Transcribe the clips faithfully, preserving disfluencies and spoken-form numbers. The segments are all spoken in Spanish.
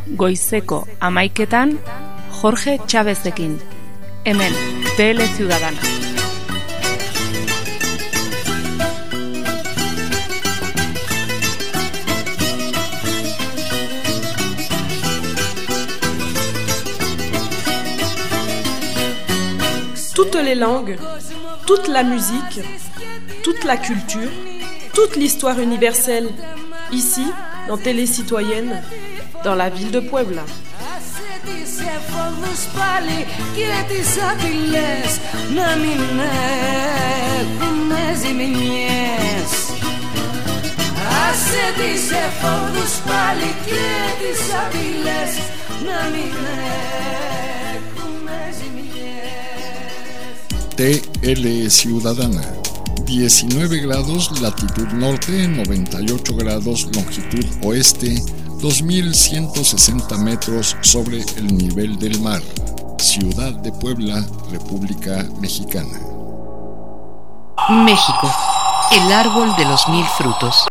goizeko hamaiketan Jorge Chávezekin, hemen Tele Ciudadana. Toutes les langues, toute la musique, toute la culture, toute l'histoire universelle, ici, dans Télé Citoyenne, dans la ville de Puebla. T L Ciudadana, diecinueve grados latitud norte, noventa y ocho grados longitud oeste, dos mil ciento sesenta metros sobre el nivel del mar. Ciudad de Puebla, República Mexicana. México, el árbol de los mil frutos.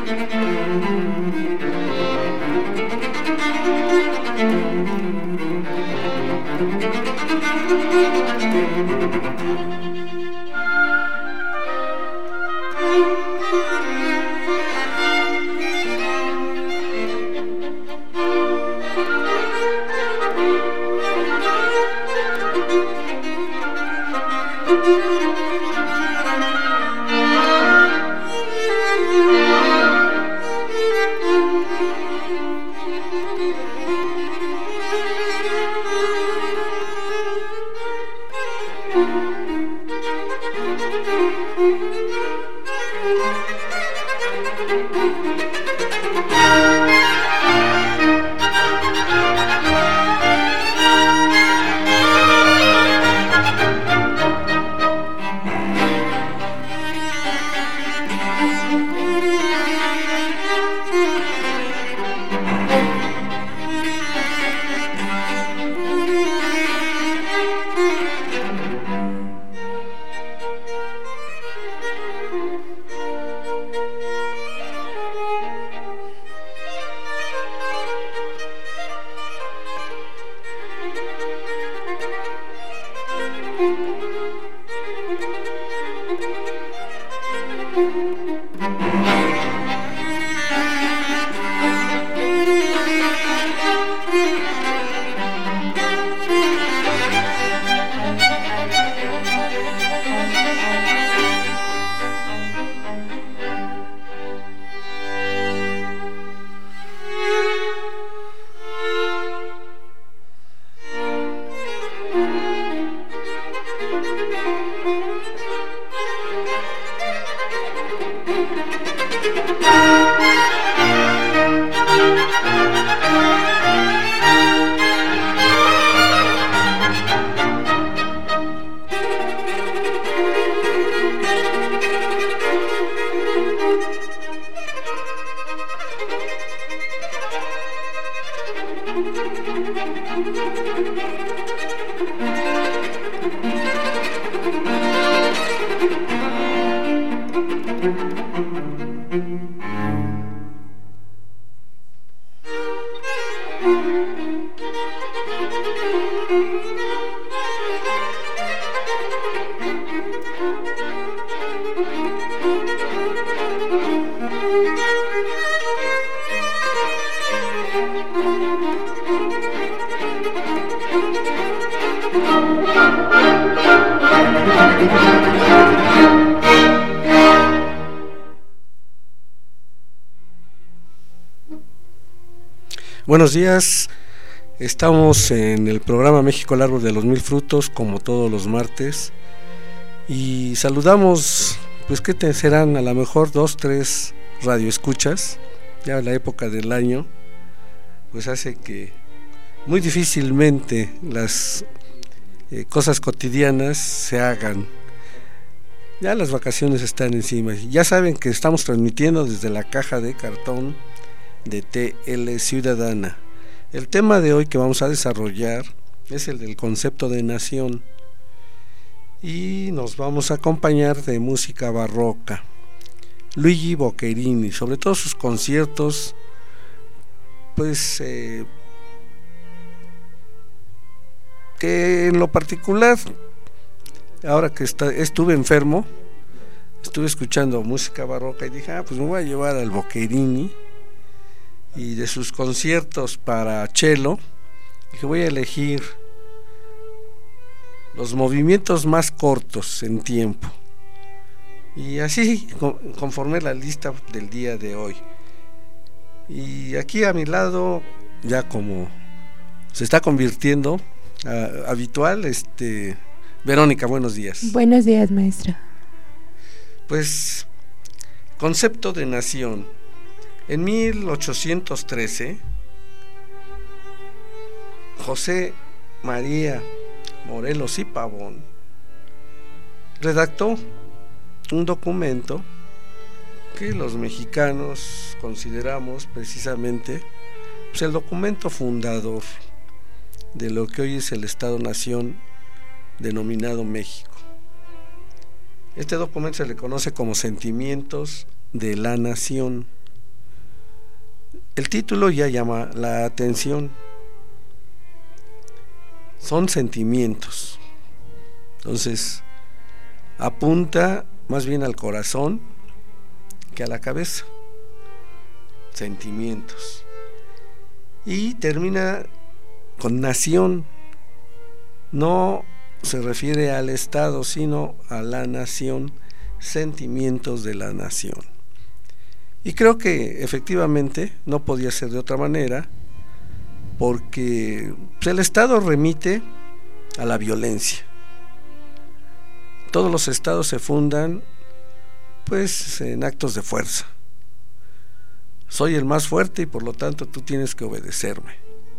Buenos días, estamos en el programa México el Árbol de los Mil Frutos, como todos los martes, y saludamos, pues que te serán a lo mejor dos, tres radioescuchas. Ya la época del año pues hace que muy difícilmente las eh, cosas cotidianas se hagan. Ya las vacaciones están encima. Ya saben que estamos transmitiendo desde la caja de cartón de T L Ciudadana. El tema de hoy que vamos a desarrollar es el del concepto de nación, y nos vamos a acompañar de música barroca. Luigi Boccherini, sobre todo sus conciertos, pues eh, que en lo particular, ahora que está, estuve enfermo, estuve escuchando música barroca y dije, ah, pues me voy a llevar al Boccherini, y de sus conciertos para cello, dije, voy a elegir los movimientos más cortos en tiempo, y así conformé la lista del día de hoy. Y aquí a mi lado, ya como se está convirtiendo a, habitual, este Verónica, buenos días. Buenos días, maestra. Pues, concepto de nación. En mil ochocientos trece, José María Morelos y Pavón redactó un documento que los mexicanos consideramos precisamente pues, el documento fundador de lo que hoy es el Estado-Nación denominado México. Este documento se le conoce como Sentimientos de la Nación, el título ya llama la atención. Son sentimientos. Entonces, apunta más bien al corazón que a la cabeza. Sentimientos. Y termina con nación. No se refiere al Estado, sino a la nación, sentimientos de la nación. Y creo que efectivamente no podía ser de otra manera, porque pues, el Estado remite a la violencia. Todos los estados se fundan pues en actos de fuerza. Soy el más fuerte y por lo tanto tú tienes que obedecerme.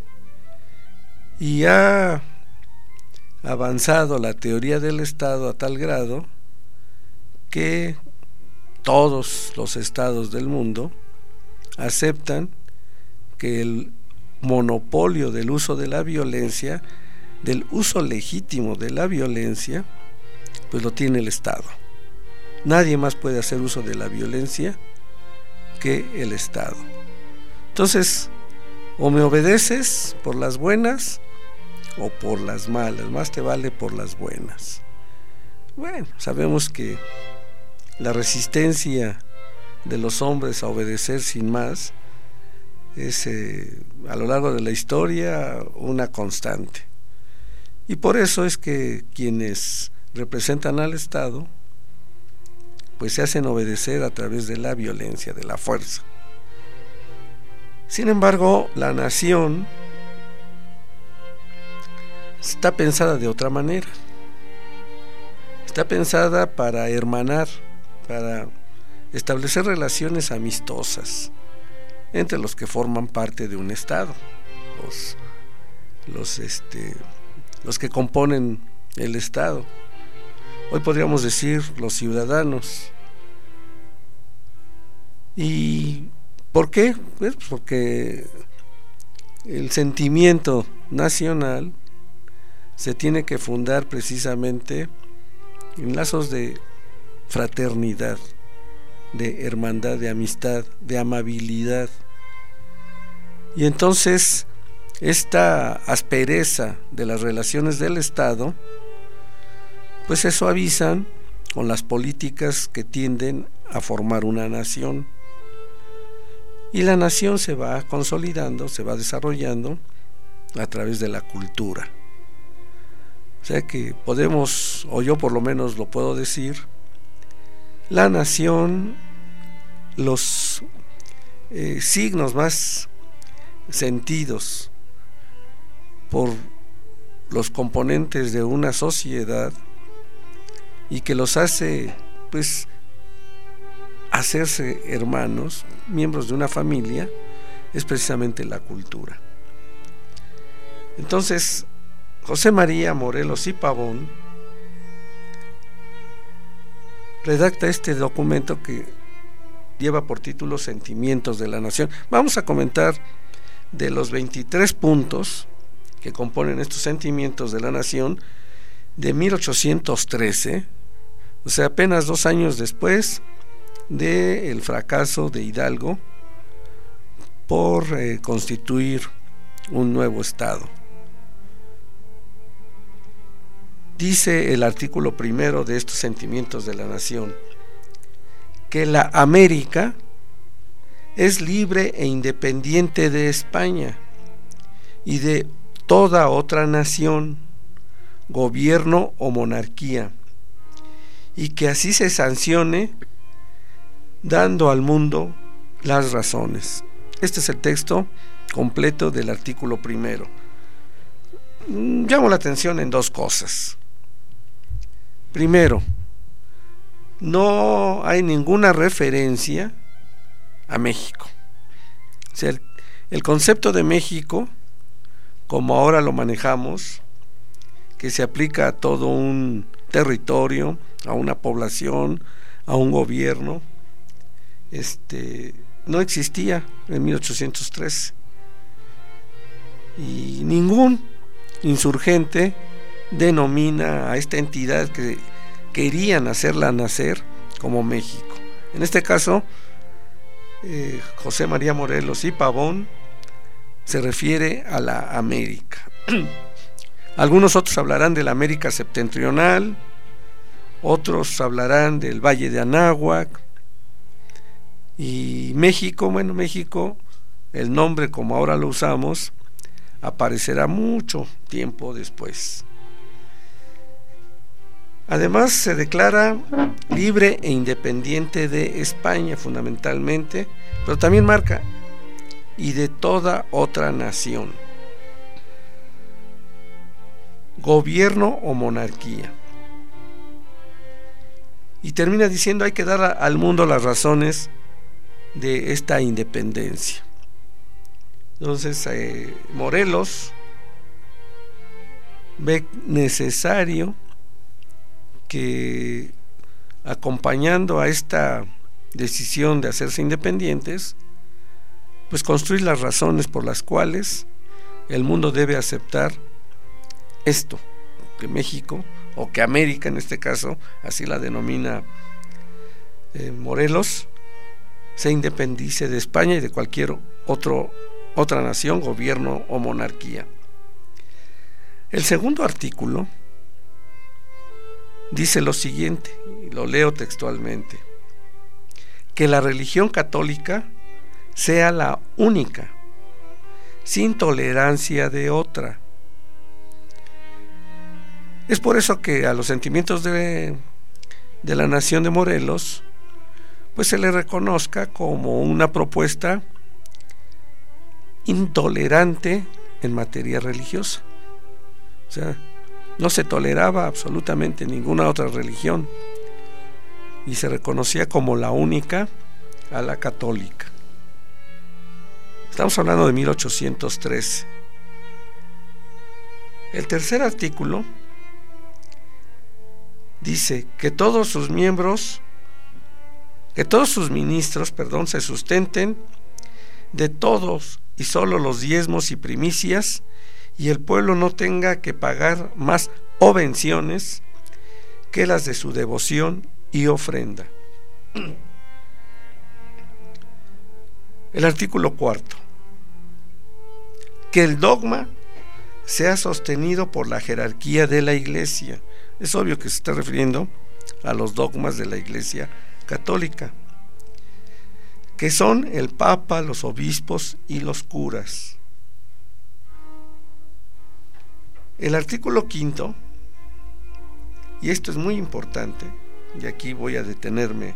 Y ha avanzado la teoría del Estado a tal grado que todos los estados del mundo aceptan que el monopolio del uso de la violencia, del uso legítimo de la violencia, pues lo tiene el Estado. Nadie más puede hacer uso de la violencia que el Estado. Entonces, o me obedeces por las buenas o por las malas, más te vale por las buenas. Bueno, sabemos que la resistencia de los hombres a obedecer sin más es eh, a lo largo de la historia una constante. Y por eso es que quienes representan al Estado pues se hacen obedecer a través de la violencia, de la fuerza. Sin embargo, la nación está pensada de otra manera. Está pensada para hermanar, para establecer relaciones amistosas entre los que forman parte de un Estado, los, los, este, los que componen el Estado. Hoy podríamos decir los ciudadanos. ¿Y por qué? Pues porque el sentimiento nacional se tiene que fundar precisamente en lazos de fraternidad, de hermandad, de amistad, de amabilidad. Y entonces esta aspereza de las relaciones del Estado pues se suavizan con las políticas que tienden a formar una nación. Y la nación se va consolidando, se va desarrollando a través de la cultura. O sea que podemos, o yo por lo menos lo puedo decir, la nación, los eh, signos más sentidos por los componentes de una sociedad y que los hace pues hacerse hermanos, miembros de una familia, es precisamente la cultura. Entonces, José María Morelos y Pavón redacta este documento que lleva por título Sentimientos de la Nación. Vamos a comentar de los veintitrés puntos que componen estos sentimientos de la nación de mil ochocientos trece, o sea, apenas dos años después del fracaso de Hidalgo por eh, constituir un nuevo estado. Dice el artículo primero de estos sentimientos de la nación que la América es libre e independiente de España y de toda otra nación, gobierno o monarquía, y que así se sancione dando al mundo las razones. Este es el texto completo del artículo primero. Llamo la atención en dos cosas. Primero, no hay ninguna referencia a México. O sea, el, el concepto de México, como ahora lo manejamos, que se aplica a todo un territorio, a una población, a un gobierno, este, no existía en mil ochocientos trece. Y ningún insurgente denomina a esta entidad que querían hacerla nacer como México. En este caso, eh, José María Morelos y Pavón se refiere a la América. Algunos otros hablarán de la América septentrional, otros hablarán del Valle de Anáhuac, y México, bueno, México, el nombre como ahora lo usamos, aparecerá mucho tiempo después. Además, se declara libre e independiente de España, fundamentalmente, pero también marca, y de toda otra nación. Gobierno o monarquía. Y termina diciendo, hay que dar a, al mundo las razones de esta independencia. Entonces, eh, Morelos ve necesario que, acompañando a esta decisión de hacerse independientes, pues construir las razones por las cuales el mundo debe aceptar esto, que México, o que América en este caso, así la denomina eh, Morelos, se independice de España y de cualquier otro, otra nación, gobierno o monarquía. El segundo artículo dice lo siguiente, y lo leo textualmente: que la religión católica sea la única, sin tolerancia de otra. Es por eso que a los sentimientos de, de la nación de Morelos, pues se le reconozca como una propuesta intolerante en materia religiosa. O sea, no se toleraba absolutamente ninguna otra religión y se reconocía como la única a la católica. Estamos hablando de mil ochocientos trece. El tercer artículo dice que todos sus miembros, que todos sus ministros, perdón, se sustenten de todos y solo los diezmos y primicias, y el pueblo no tenga que pagar más obenciones que las de su devoción y ofrenda. El artículo cuarto: que el dogma sea sostenido por la jerarquía de la Iglesia. Es obvio que se está refiriendo a los dogmas de la Iglesia católica, que son el Papa, los obispos y los curas. El artículo quinto, y esto es muy importante, y aquí voy a detenerme.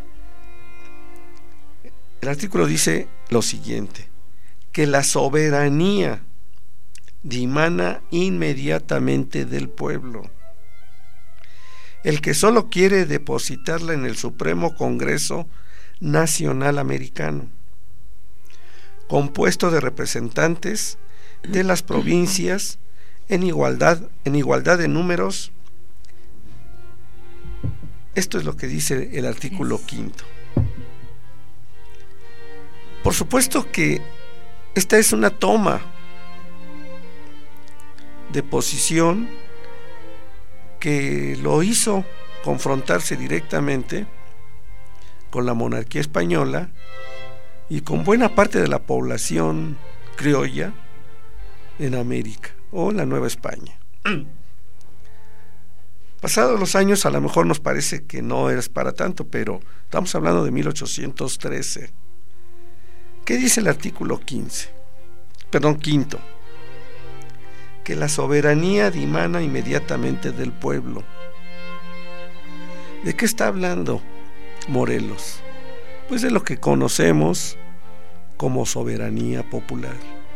El artículo dice lo siguiente: que la soberanía dimana inmediatamente del pueblo. El que solo quiere depositarla en el Supremo Congreso Nacional Americano, compuesto de representantes de las provincias en igualdad, en igualdad de números. Esto es lo que dice el artículo quinto. Por supuesto que esta es una toma de posición que lo hizo confrontarse directamente con la monarquía española y con buena parte de la población criolla en América o en la Nueva España. Pasados los años, a lo mejor nos parece que no es para tanto, pero estamos hablando de mil ochocientos trece. ¿Qué dice el artículo quince? Perdón, quinto: que la soberanía dimana inmediatamente del pueblo. ¿De qué está hablando Morelos? Pues de lo que conocemos como soberanía popular.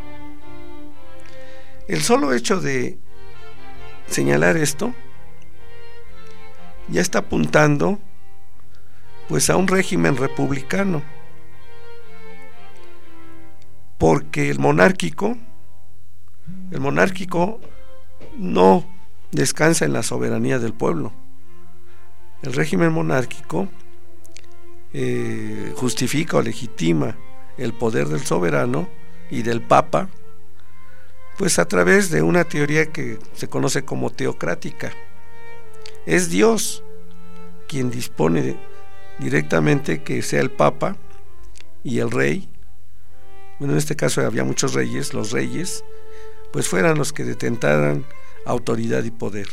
El solo hecho de señalar esto ya está apuntando pues a un régimen republicano, porque el monárquico el monárquico no descansa en la soberanía del pueblo. El régimen monárquico eh, justifica o legitima el poder del soberano y del papa, pues a través de una teoría que se conoce como teocrática. Es Dios quien dispone directamente que sea el papa y el rey, bueno, en este caso había muchos reyes, los reyes, pues fueran los que detentaran autoridad y poder.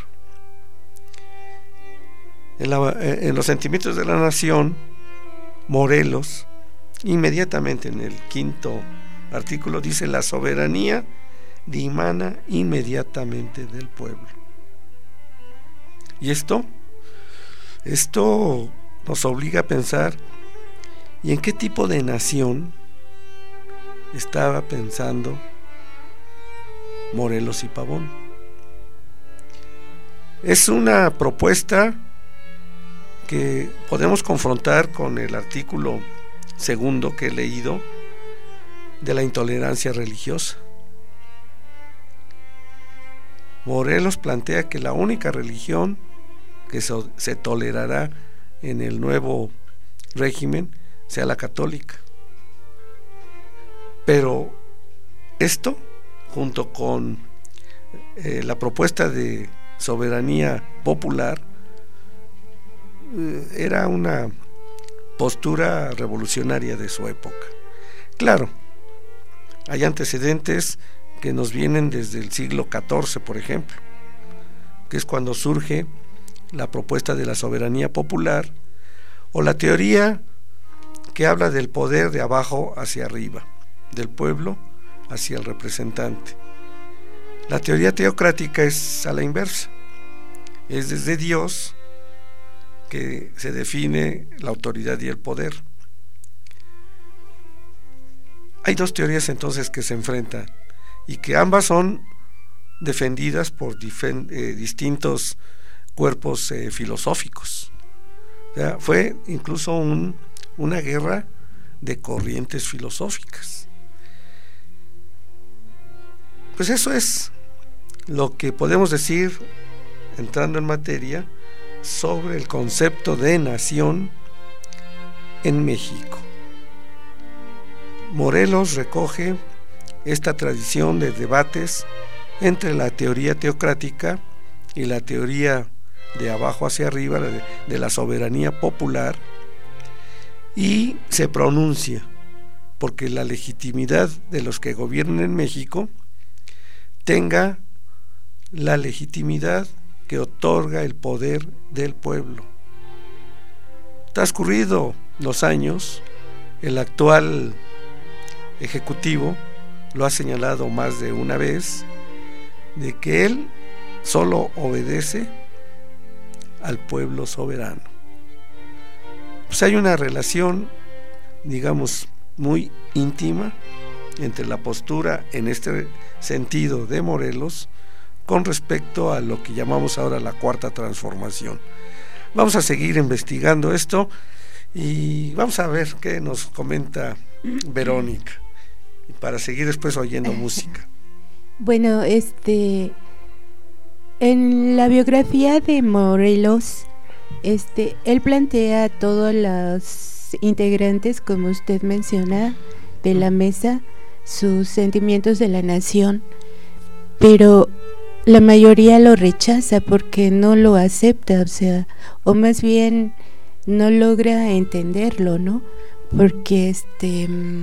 En, la, en los sentimientos de la nación, Morelos, inmediatamente en el quinto artículo dice: la soberanía dimana inmediatamente del pueblo. Y esto, esto nos obliga a pensar, ¿y en qué tipo de nación estaba pensando Morelos y Pavón? Es una propuesta que podemos confrontar con el artículo segundo que he leído de la intolerancia religiosa. Morelos plantea que la única religión que se, se tolerará en el nuevo régimen sea la católica. Pero esto, junto con eh, la propuesta de soberanía popular, eh, era una postura revolucionaria de su época. Claro, hay antecedentes que nos vienen desde el siglo catorce, por ejemplo, que es cuando surge la propuesta de la soberanía popular, o la teoría que habla del poder de abajo hacia arriba, del pueblo hacia el representante. La teoría teocrática es a la inversa, es desde Dios que se define la autoridad y el poder. Hay dos teorías entonces que se enfrentan y que ambas son defendidas por difen- eh, distintos cuerpos eh, filosóficos. O sea, fue incluso un, una guerra de corrientes filosóficas. Pues eso es lo que podemos decir, entrando en materia, sobre el concepto de nación en México. Morelos recoge esta tradición de debates entre la teoría teocrática y la teoría de abajo hacia arriba, de, de la soberanía popular, y se pronuncia porque la legitimidad de los que gobiernan en México tenga la legitimidad que otorga el poder del pueblo. Transcurrido los años, el actual ejecutivo lo ha señalado más de una vez, de que él solo obedece al pueblo soberano. Pues hay una relación, digamos, muy íntima entre la postura en este sentido de Morelos con respecto a lo que llamamos ahora la cuarta transformación. Vamos a seguir investigando esto y vamos a ver qué nos comenta Verónica, para seguir después oyendo música. Bueno, este, en la biografía de Morelos, este, él plantea a todos los integrantes, como usted menciona, de la mesa, sus sentimientos de la nación, pero la mayoría lo rechaza porque no lo acepta, o sea, o más bien no logra entenderlo, ¿no? Porque este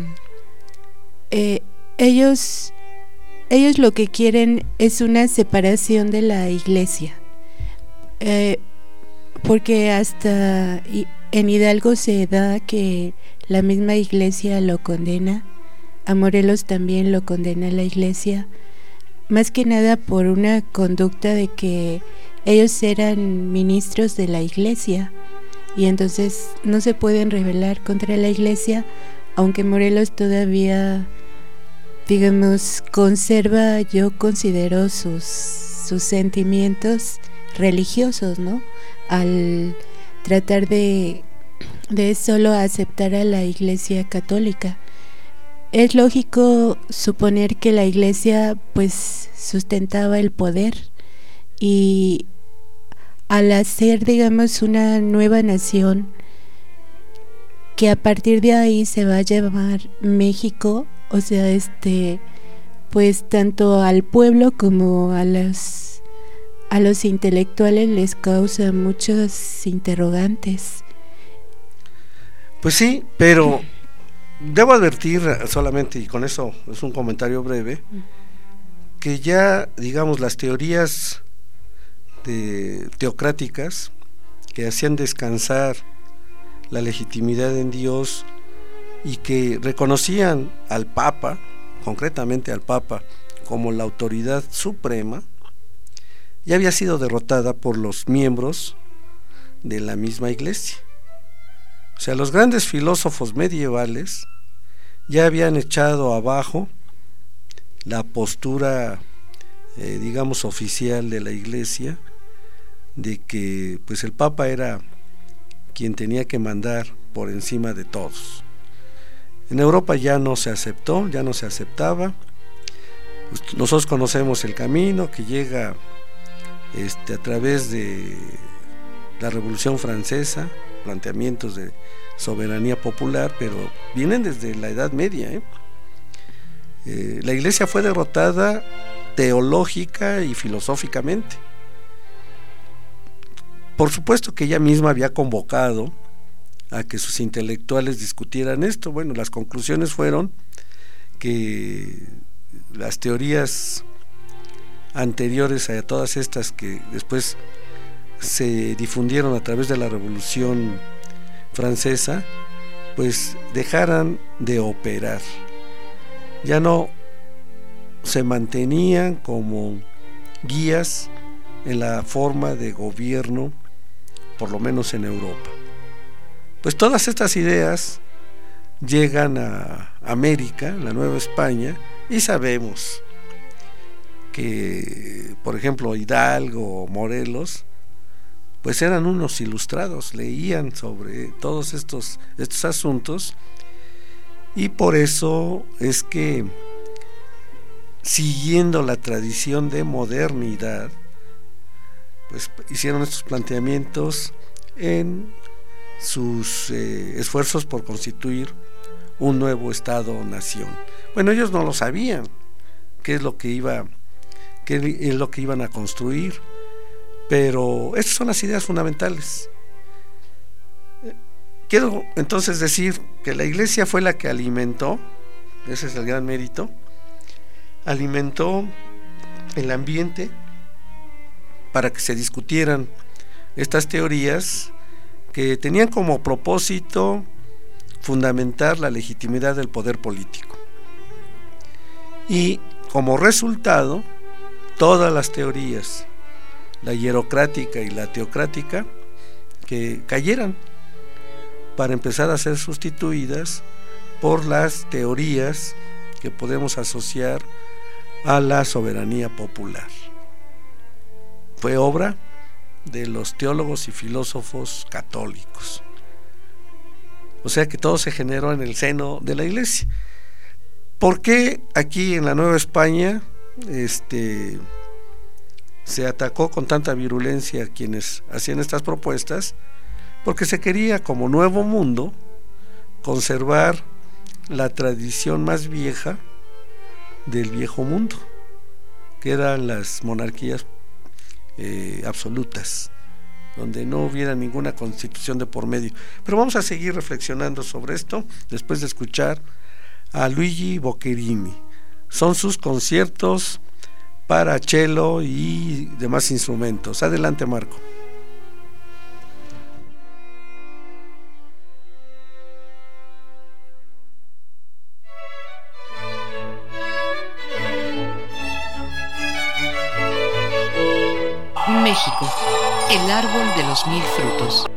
eh, ellos ellos lo que quieren es una separación de la iglesia, eh, porque hasta en Hidalgo se da que la misma iglesia lo condena, a Morelos también lo condena la iglesia, más que nada por una conducta de que ellos eran ministros de la iglesia y entonces no se pueden rebelar contra la iglesia, aunque Morelos todavía, digamos, conserva, yo considero sus, sus sentimientos religiosos, ¿no? Al tratar de, de solo aceptar a la iglesia católica. Es lógico suponer que la iglesia pues sustentaba el poder y al hacer, digamos, una nueva nación que a partir de ahí se va a llamar México, o sea, este pues tanto al pueblo como a los a los intelectuales les causa muchos interrogantes. Pues sí, pero Debo advertir solamente, y con eso es un comentario breve, que ya, digamos, las teorías de, teocráticas que hacían descansar la legitimidad en Dios y que reconocían al Papa, concretamente al Papa, como la autoridad suprema, ya había sido derrotada por los miembros de la misma Iglesia. O sea, los grandes filósofos medievales ya habían echado abajo la postura, eh, digamos, oficial de la Iglesia, de que pues el Papa era quien tenía que mandar por encima de todos. En Europa ya no se aceptó, ya no se aceptaba. Nosotros conocemos el camino que llega este, a través de la Revolución Francesa, planteamientos de soberanía popular, pero vienen desde la Edad Media. ¿eh? Eh, la Iglesia fue derrotada teológica y filosóficamente. Por supuesto que ella misma había convocado a que sus intelectuales discutieran esto. Bueno, las conclusiones fueron que las teorías anteriores a todas estas que después se difundieron a través de la Revolución Francesa, pues dejaran de operar. Ya no se mantenían como guías en la forma de gobierno, por lo menos en Europa. Pues todas estas ideas llegan a América, la Nueva España, y sabemos que, por ejemplo, Hidalgo o Morelos, pues eran unos ilustrados, leían sobre todos estos, estos asuntos, y por eso es que, siguiendo la tradición de modernidad, pues hicieron estos planteamientos en sus eh, esfuerzos por constituir un nuevo Estado-nación. Bueno, ellos no lo sabían, qué es lo que iba, qué es lo que iban a construir, pero estas son las ideas fundamentales. Quiero entonces decir que la Iglesia fue la que alimentó, ese es el gran mérito, alimentó el ambiente para que se discutieran estas teorías que tenían como propósito fundamentar la legitimidad del poder político. Y como resultado, todas las teorías, la hierocrática y la teocrática, que cayeran para empezar a ser sustituidas por las teorías que podemos asociar a la soberanía popular. Fue obra de los teólogos y filósofos católicos. O sea que todo se generó en el seno de la Iglesia. ¿Por qué aquí en la Nueva España este, se atacó con tanta virulencia a quienes hacían estas propuestas? Porque se quería, como nuevo mundo, conservar la tradición más vieja del viejo mundo, que eran las monarquías eh, absolutas, donde no hubiera ninguna constitución de por medio. Pero vamos a seguir reflexionando sobre esto después de escuchar a Luigi Boccherini. Son sus conciertos para cello y demás instrumentos. Adelante, Marco. México, el árbol de los mil frutos.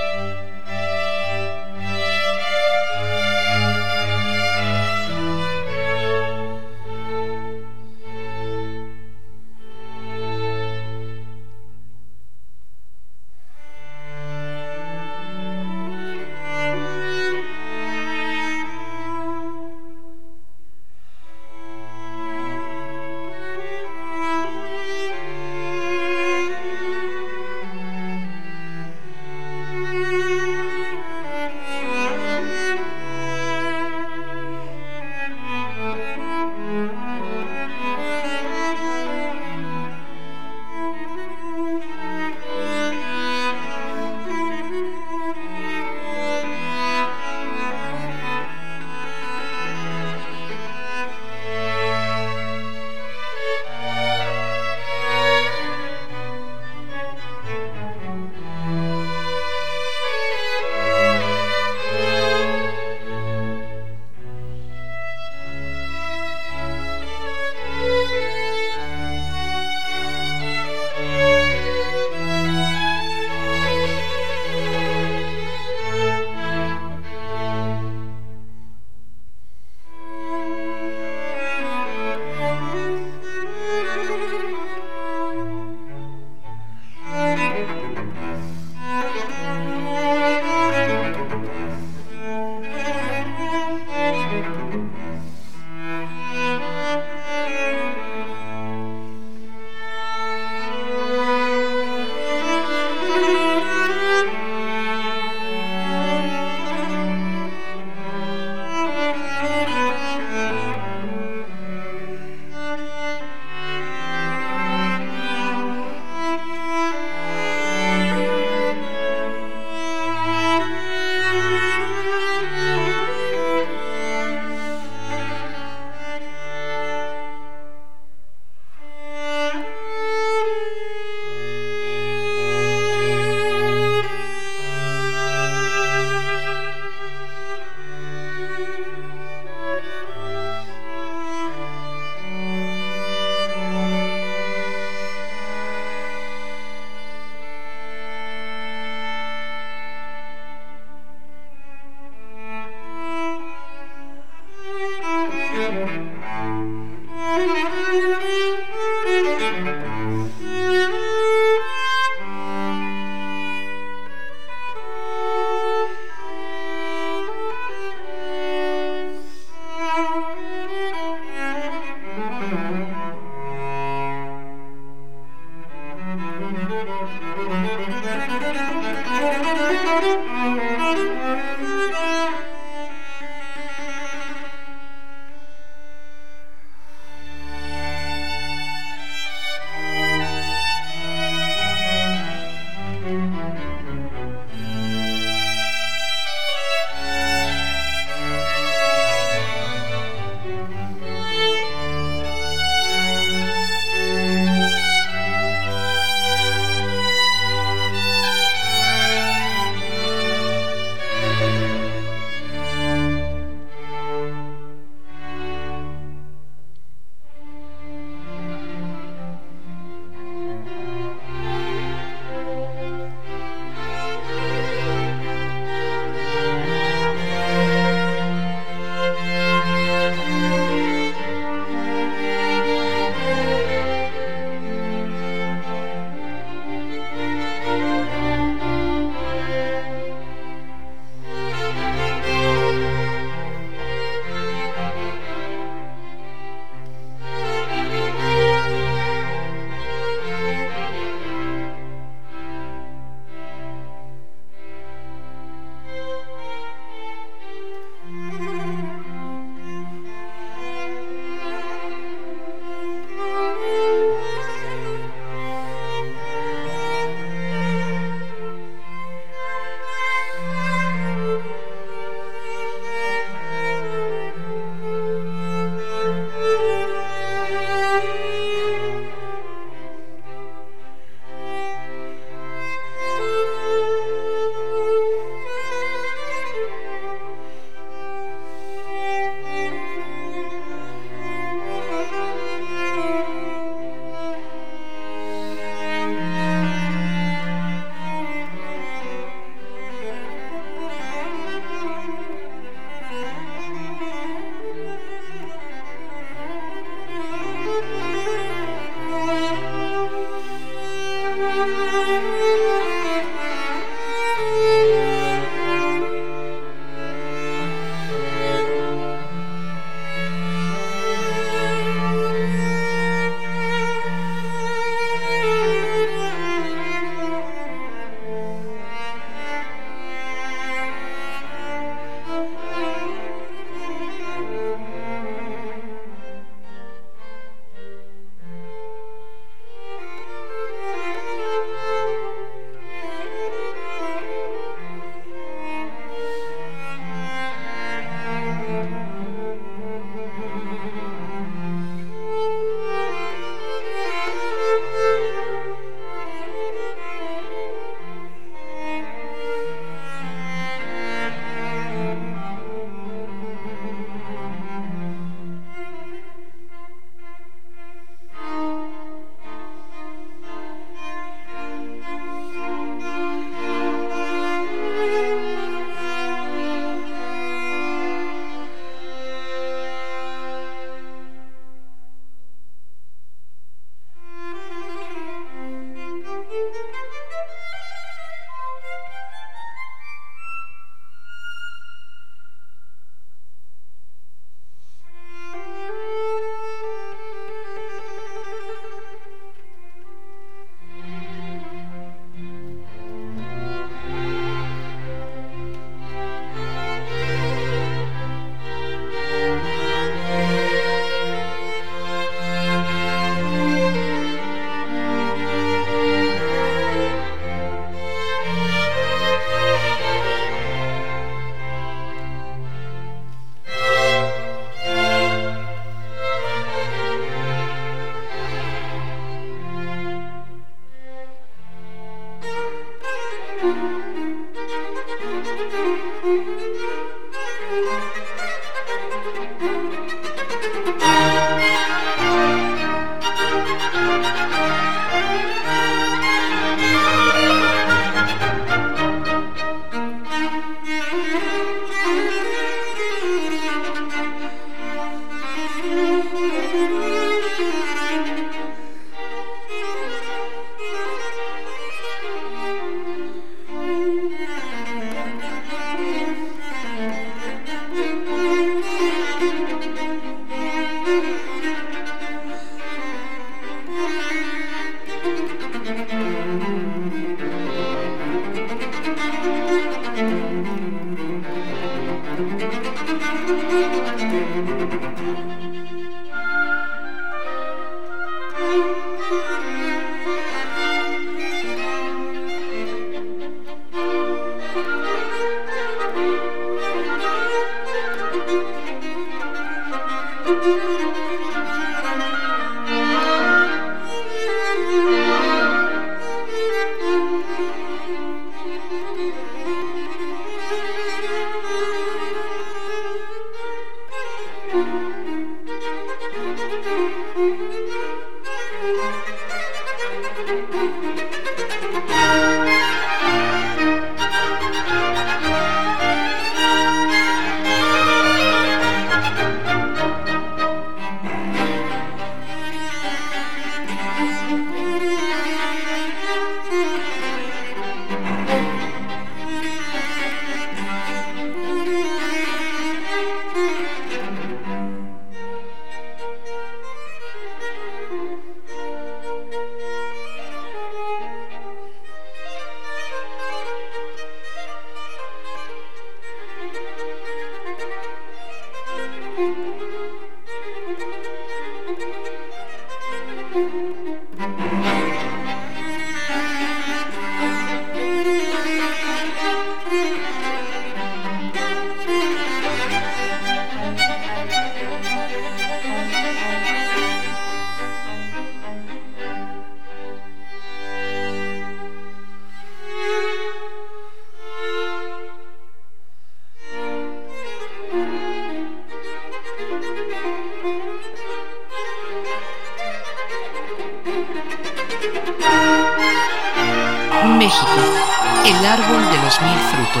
México, el árbol de los mil frutos.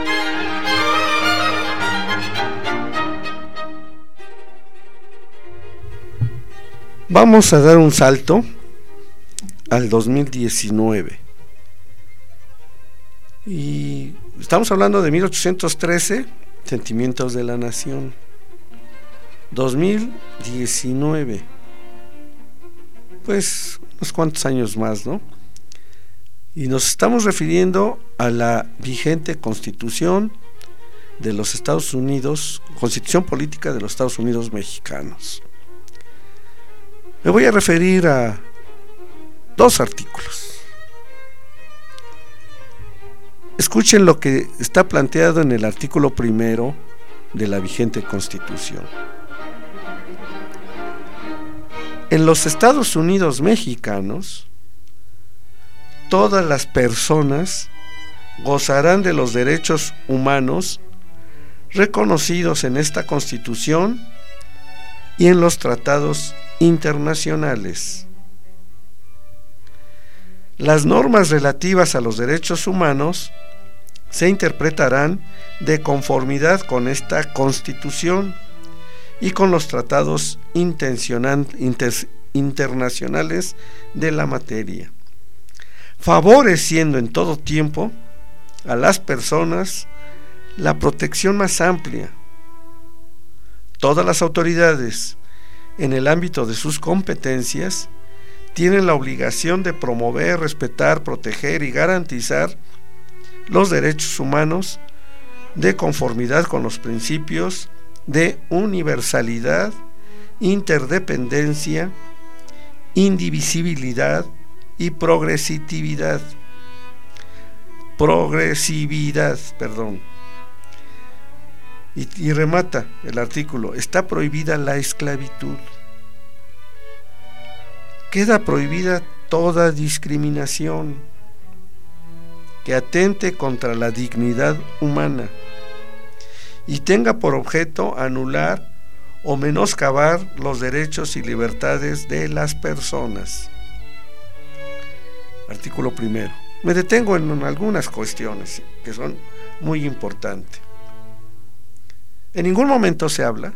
Vamos a dar un salto al dos mil diecinueve. Y estamos hablando de mil ochocientos trece, Sentimientos de la Nación. dos mil diecinueve. Pues unos cuantos años más, ¿no? Y nos estamos refiriendo a la vigente Constitución de los Estados Unidos, Constitución Política de los Estados Unidos Mexicanos. Me voy a referir a dos artículos. Escuchen lo que está planteado en el artículo primero de la vigente Constitución. En los Estados Unidos Mexicanos, todas las personas gozarán de los derechos humanos reconocidos en esta Constitución y en los tratados internacionales. Las normas relativas a los derechos humanos se interpretarán de conformidad con esta Constitución y con los tratados inter- internacionales de la materia, favoreciendo en todo tiempo a las personas la protección más amplia. Todas las autoridades, en el ámbito de sus competencias, tienen la obligación de promover, respetar, proteger y garantizar los derechos humanos de conformidad con los principios de universalidad, interdependencia, indivisibilidad y progresividad. Progresividad, perdón. Y, y remata el artículo: está prohibida la esclavitud. Queda prohibida toda discriminación que atente contra la dignidad humana y tenga por objeto anular o menoscabar los derechos y libertades de las personas. Artículo primero. Me detengo en algunas cuestiones que son muy importantes. En ningún momento se habla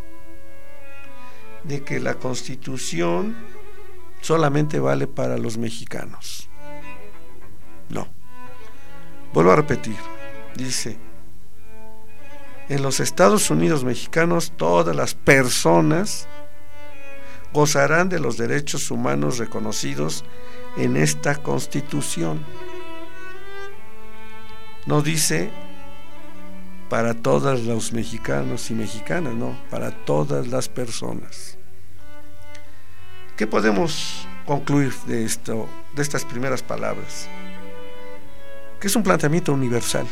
de que la Constitución solamente vale para los mexicanos. No. Vuelvo a repetir. Dice: en los Estados Unidos mexicanos todas las personas gozarán de los derechos humanos reconocidos en esta Constitución. No dice para todos los mexicanos y mexicanas, ¿no? Para todas las personas. ¿Qué podemos concluir de esto, de estas primeras palabras? Que es un planteamiento universal.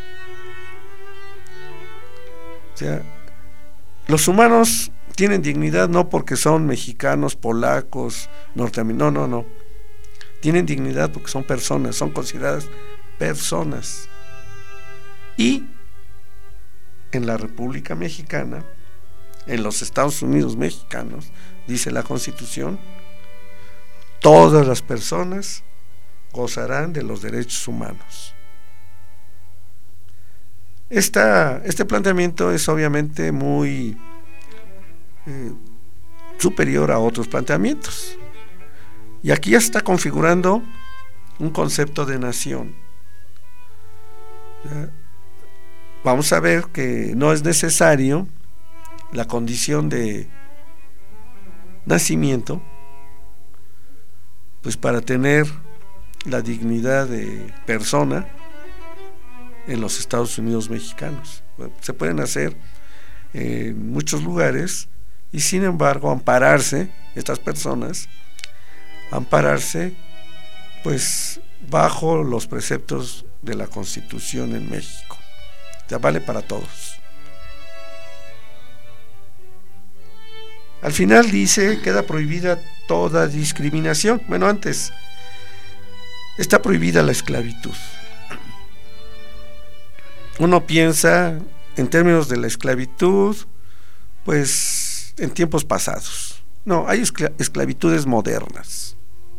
O sea, los humanos tienen dignidad no porque son mexicanos, polacos, norteamericanos, no, no, no. Tienen dignidad porque son personas, son consideradas personas. Y en la República Mexicana, en los Estados Unidos mexicanos, dice la Constitución, todas las personas gozarán de los derechos humanos. Esta, este planteamiento es obviamente muy eh, superior a otros planteamientos. Y aquí ya se está configurando un concepto de nación. ¿Ya? Vamos a ver que no es necesario la condición de nacimiento, pues para tener la dignidad de persona en los Estados Unidos mexicanos. Se pueden hacer en muchos lugares y sin embargo ampararse, estas personas, ampararse pues bajo los preceptos de la Constitución en México. Ya vale para todos. Al final dice, queda prohibida toda discriminación. Bueno, antes, está prohibida la esclavitud. Uno piensa en términos de la esclavitud, pues en tiempos pasados. No, hay escla- esclavitudes modernas.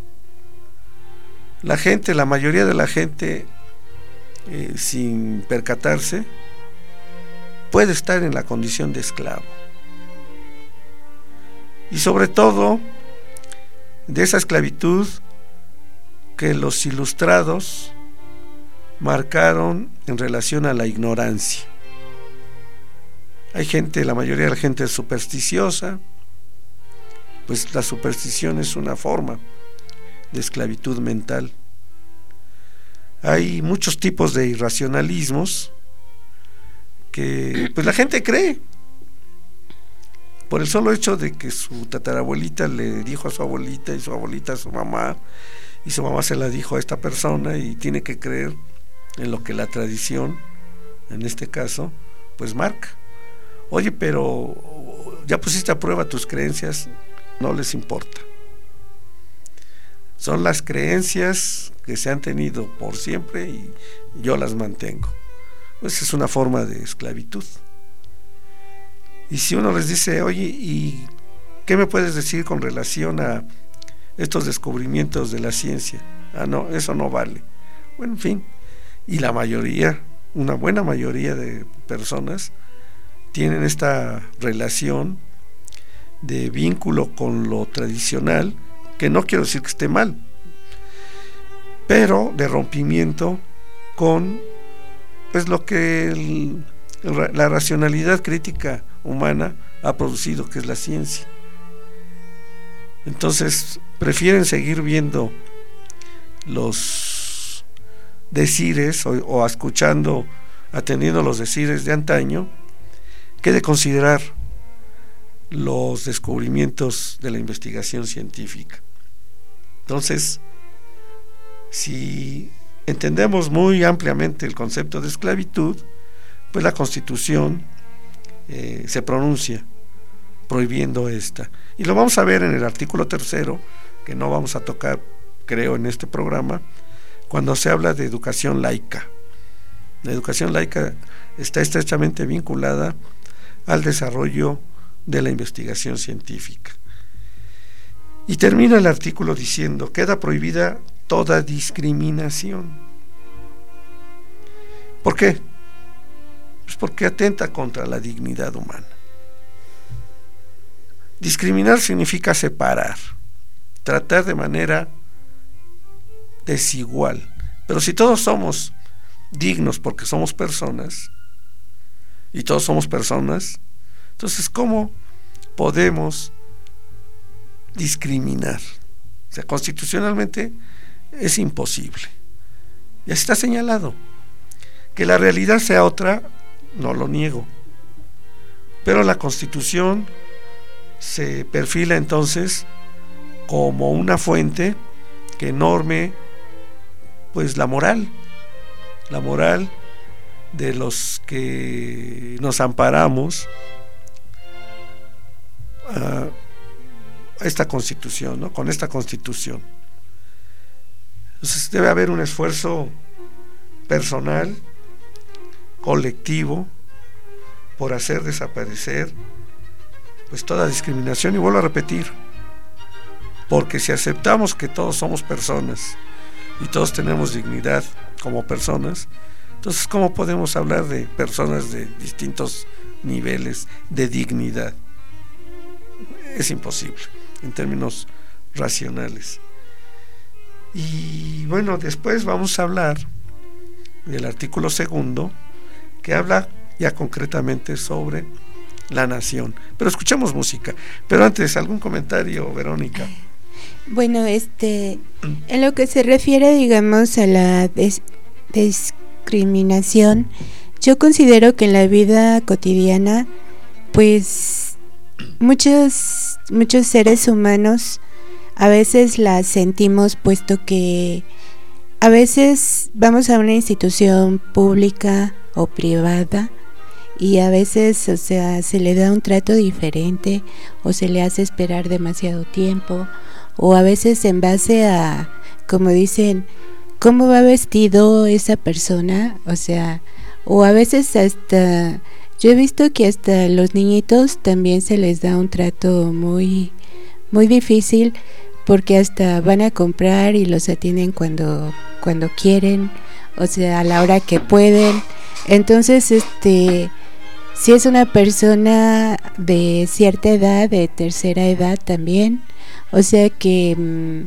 La gente, la mayoría de la gente, eh, sin percatarse, puede estar en la condición de esclavo. Y sobre todo, de esa esclavitud que los ilustrados marcaron en relación a la ignorancia. Hay gente, la mayoría de la gente es supersticiosa, pues la superstición es una forma de esclavitud mental. Hay muchos tipos de irracionalismos que pues la gente cree por el solo hecho de que su tatarabuelita le dijo a su abuelita y su abuelita a su mamá y su mamá se la dijo a esta persona y tiene que creer en lo que la tradición, en este caso, pues marca. Oye, pero ya pusiste a prueba tus creencias, no les importa. Son las creencias que se han tenido por siempre y yo las mantengo. Esa es una forma de esclavitud. Y si uno les dice, oye, ¿y qué me puedes decir con relación a estos descubrimientos de la ciencia? Ah, no, eso no vale. Bueno, en fin, y la mayoría, una buena mayoría de personas tienen esta relación de vínculo con lo tradicional, que no quiero decir que esté mal, pero de rompimiento con pues lo que el, el, la racionalidad crítica humana ha producido, que es la ciencia. Entonces prefieren seguir viendo los decires o, o escuchando, atendiendo los decires de antaño, que de considerar los descubrimientos de la investigación científica. Entonces, si entendemos muy ampliamente el concepto de esclavitud, pues la Constitución eh, se pronuncia prohibiendo esta. Y lo vamos a ver en el artículo tercero, que no vamos a tocar, creo, en este programa, cuando se habla de educación laica. La educación laica está estrechamente vinculada al desarrollo de la investigación científica. Y termina el artículo diciendo, queda prohibida toda discriminación. ¿Por qué? Pues porque atenta contra la dignidad humana. Discriminar significa separar, tratar de manera desigual. Pero si todos somos dignos porque somos personas, y todos somos personas, entonces ¿cómo podemos discriminar? O sea, constitucionalmente es imposible. Ya está señalado. Que la realidad sea otra, no lo niego. Pero la Constitución se perfila entonces como una fuente que norme pues la moral, la moral de los que nos amparamos a esta Constitución, ¿no? Con esta Constitución. Entonces debe haber un esfuerzo personal, colectivo, por hacer desaparecer pues toda discriminación, y vuelvo a repetir, porque si aceptamos que todos somos personas y todos tenemos dignidad como personas, entonces ¿cómo podemos hablar de personas de distintos niveles de dignidad? Es imposible en términos racionales. Y bueno, después vamos a hablar del artículo segundo, que habla ya concretamente sobre la nación. Pero escuchamos música. Pero antes, ¿algún comentario, Verónica? Bueno, este, en lo que se refiere, digamos, a la des- discriminación, yo considero que en la vida cotidiana, pues, muchos, muchos seres humanos a veces la sentimos, puesto que a veces vamos a una institución pública o privada y a veces, o sea, se le da un trato diferente o se le hace esperar demasiado tiempo, o a veces en base a, como dicen, cómo va vestido esa persona, o sea, o a veces hasta, yo he visto que hasta los niñitos también se les da un trato muy, muy difícil, porque hasta van a comprar y los atienden cuando, cuando quieren, o sea, a la hora que pueden. Entonces, este, si es una persona de cierta edad, de tercera edad también, o sea que,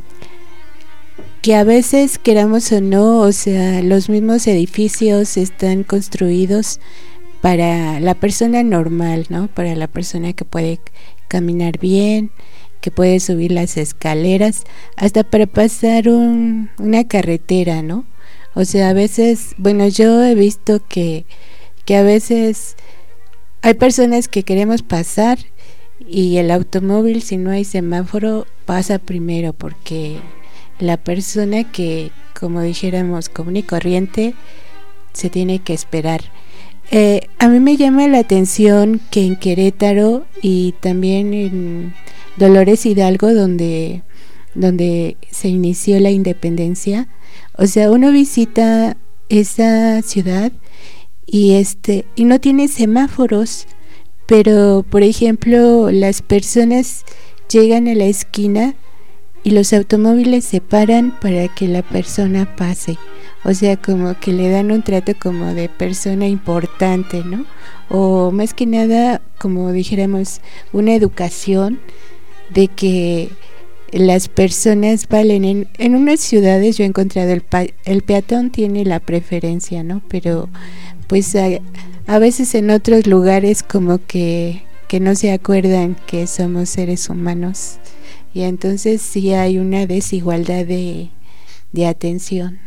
que a veces, queramos o no, o sea, los mismos edificios están construidos para la persona normal, ¿no? Para la persona que puede caminar bien, que puede subir las escaleras, hasta para pasar un, una carretera, ¿no? O sea, a veces, bueno, yo he visto que, que a veces hay personas que queremos pasar y el automóvil, si no hay semáforo, pasa primero, porque la persona que, como dijéramos, común y corriente, se tiene que esperar. Eh, a mí me llama la atención que en Querétaro y también en Dolores Hidalgo, donde, donde se inició la independencia, o sea, uno visita esa ciudad y este y no tiene semáforos, pero por ejemplo las personas llegan a la esquina y los automóviles se paran para que la persona pase, o sea, como que le dan un trato como de persona importante, ¿no? O más que nada, como dijéramos, una educación de que las personas valen. En, en unas ciudades yo he encontrado el, pa, el peatón tiene la preferencia, ¿no? Pero pues a, a veces en otros lugares como que, que no se acuerdan que somos seres humanos, y entonces sí hay una desigualdad de, de atención.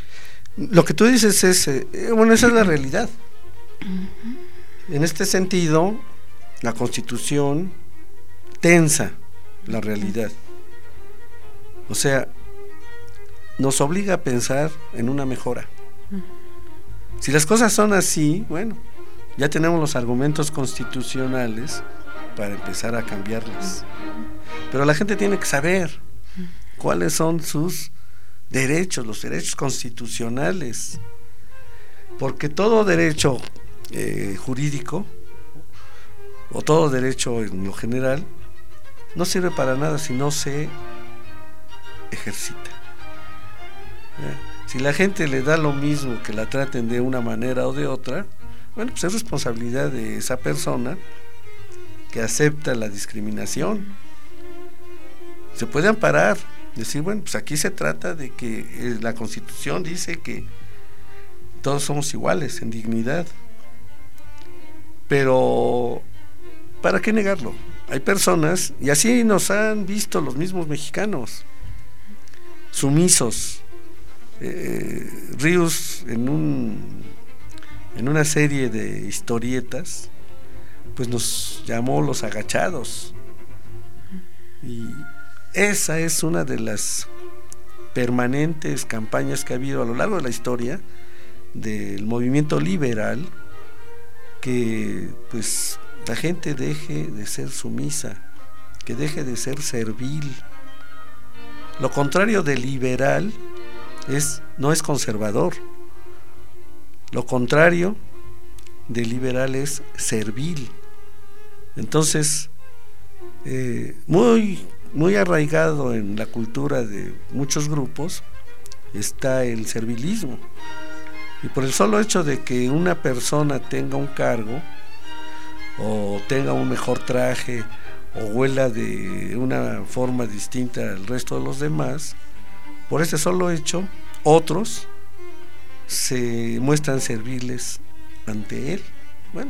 Lo que tú dices es, eh, bueno, esa es la realidad. Uh-huh. En este sentido, la Constitución tensa la realidad. O sea, nos obliga a pensar en una mejora. Si las cosas son así, bueno, ya tenemos los argumentos constitucionales para empezar a cambiarlas. Pero la gente tiene que saber cuáles son sus derechos, los derechos constitucionales. Porque todo derecho eh, jurídico, o todo derecho en lo general, no sirve para nada si no se ejercita. ¿Eh? Si la gente le da lo mismo que la traten de una manera o de otra, bueno, pues es responsabilidad de esa persona que acepta la discriminación. Se puede amparar, decir, bueno, pues aquí se trata de que eh, la Constitución dice que todos somos iguales en dignidad, pero ¿para qué negarlo? Hay personas, y así nos han visto los mismos mexicanos, sumisos. eh, Ríos en un en una serie de historietas, pues nos llamó Los Agachados. Y esa es una de las permanentes campañas que ha habido a lo largo de la historia del movimiento liberal, que pues la gente deje de ser sumisa, que deje de ser servil. Lo contrario de liberal es, no es conservador. Lo contrario de liberal es servil. Entonces, eh, muy, muy arraigado en la cultura de muchos grupos está el servilismo. Y por el solo hecho de que una persona tenga un cargo, o tenga un mejor traje, o huela de una forma distinta al resto de los demás, por ese solo hecho, otros se muestran serviles ante él. Bueno,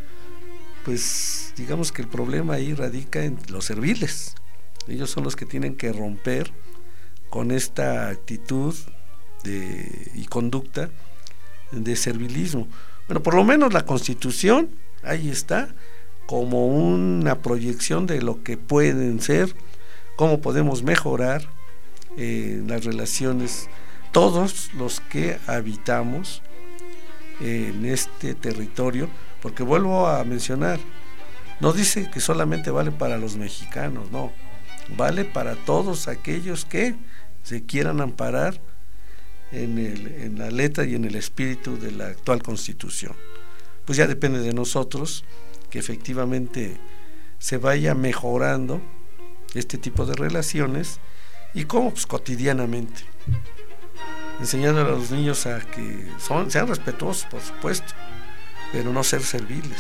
pues digamos que el problema ahí radica en los serviles. Ellos son los que tienen que romper con esta actitud de, y conducta de servilismo. Bueno, por lo menos la Constitución, ahí está, como una proyección de lo que pueden ser, cómo podemos mejorar eh, las relaciones, todos los que habitamos en este territorio, porque vuelvo a mencionar, no dice que solamente vale para los mexicanos, no, vale para todos aquellos que se quieran amparar en, el, en la letra y en el espíritu de la actual Constitución. Pues ya depende de nosotros que efectivamente se vaya mejorando este tipo de relaciones. ¿Y cómo? Pues cotidianamente, enseñándole a los niños a que son, sean respetuosos, por supuesto, pero no ser serviles.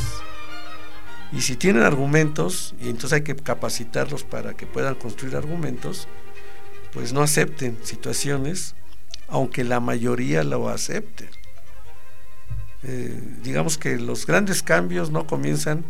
Y si tienen argumentos, y entonces hay que capacitarlos para que puedan construir argumentos, pues no acepten situaciones, aunque la mayoría lo acepte. Eh, digamos que los grandes cambios no comienzan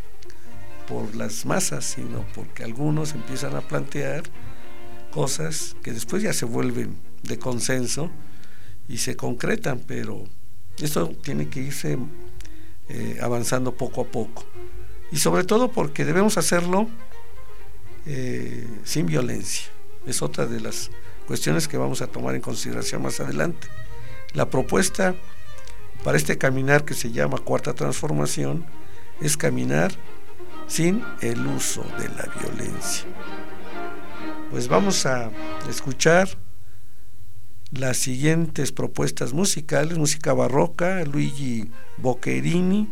por las masas, sino porque algunos empiezan a plantear cosas que después ya se vuelven de consenso y se concretan, pero esto tiene que irse eh, avanzando poco a poco, y sobre todo porque debemos hacerlo eh, sin violencia. Es otra de las cuestiones que vamos a tomar en consideración más adelante. La propuesta para este caminar, que se llama Cuarta Transformación, es caminar sin el uso de la violencia. Pues vamos a escuchar las siguientes propuestas musicales: música barroca, Luigi Boccherini,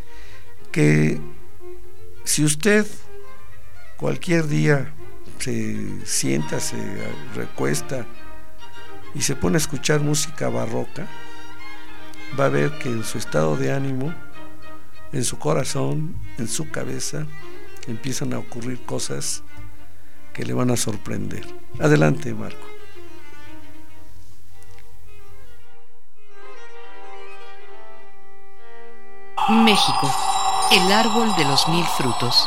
que si usted cualquier día se sienta, se recuesta y se pone a escuchar música barroca, va a ver que en su estado de ánimo, en su corazón, en su cabeza, empiezan a ocurrir cosas que le van a sorprender. Adelante, Marco. México, el árbol de los mil frutos.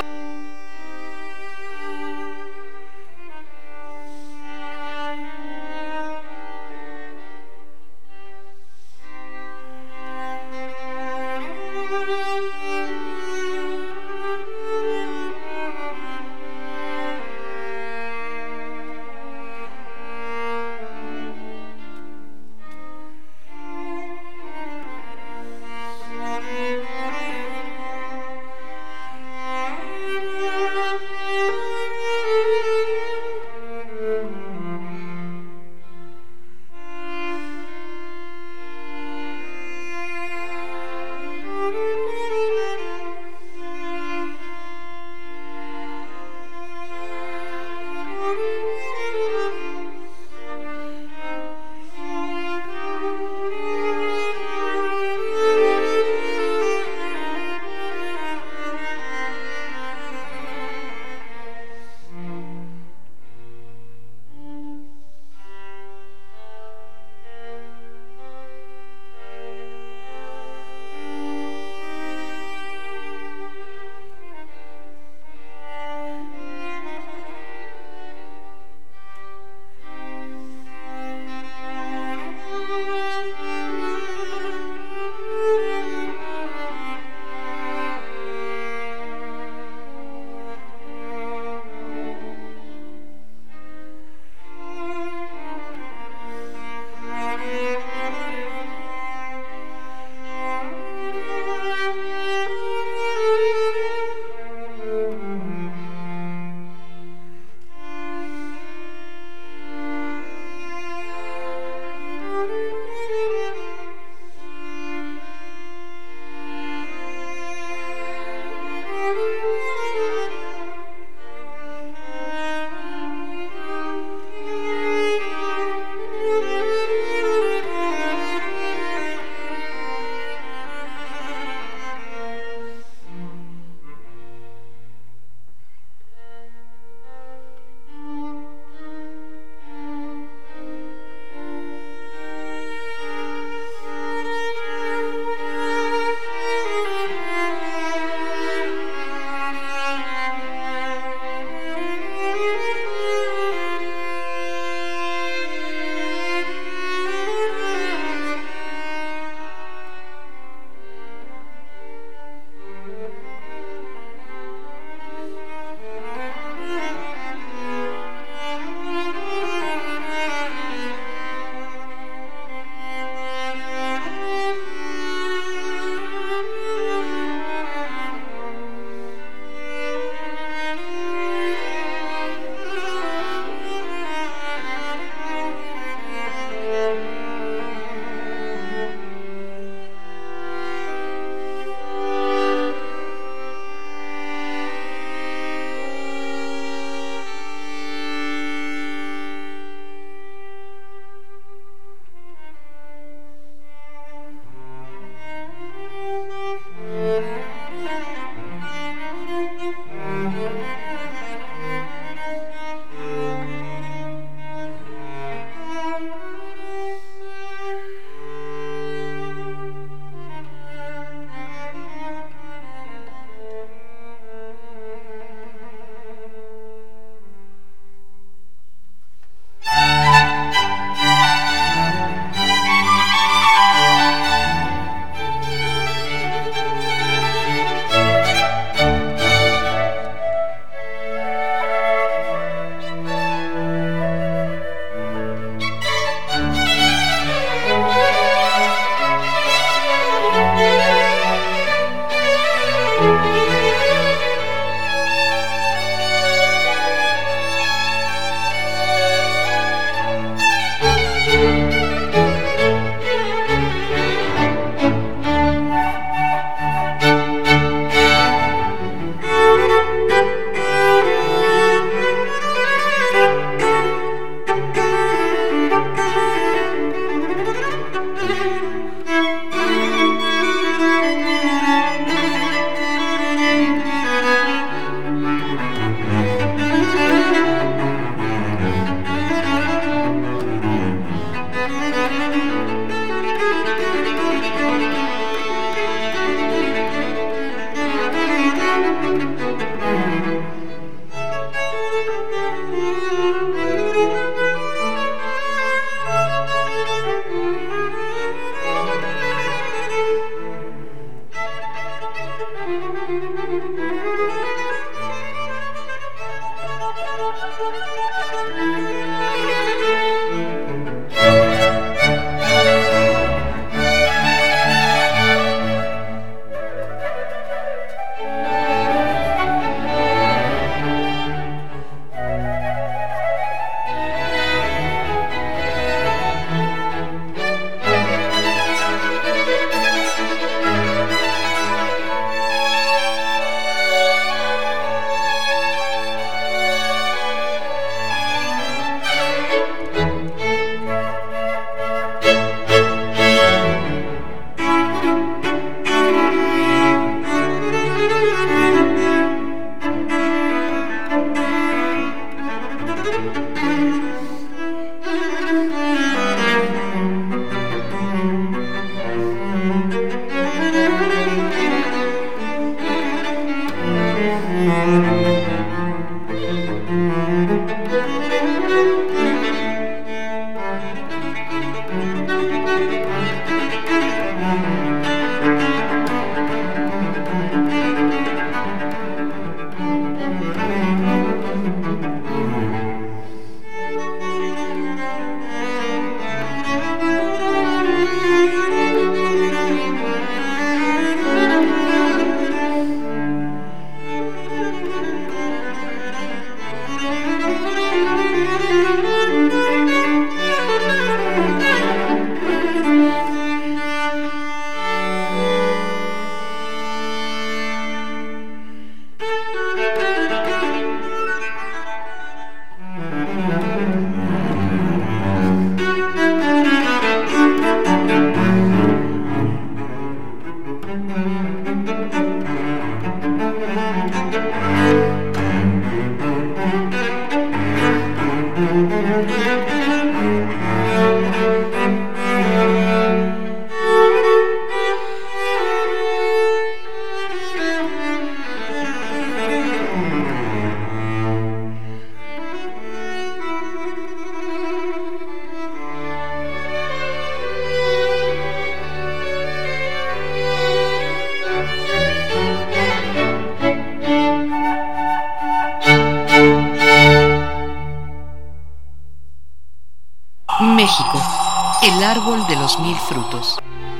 México, el árbol de los mil frutos.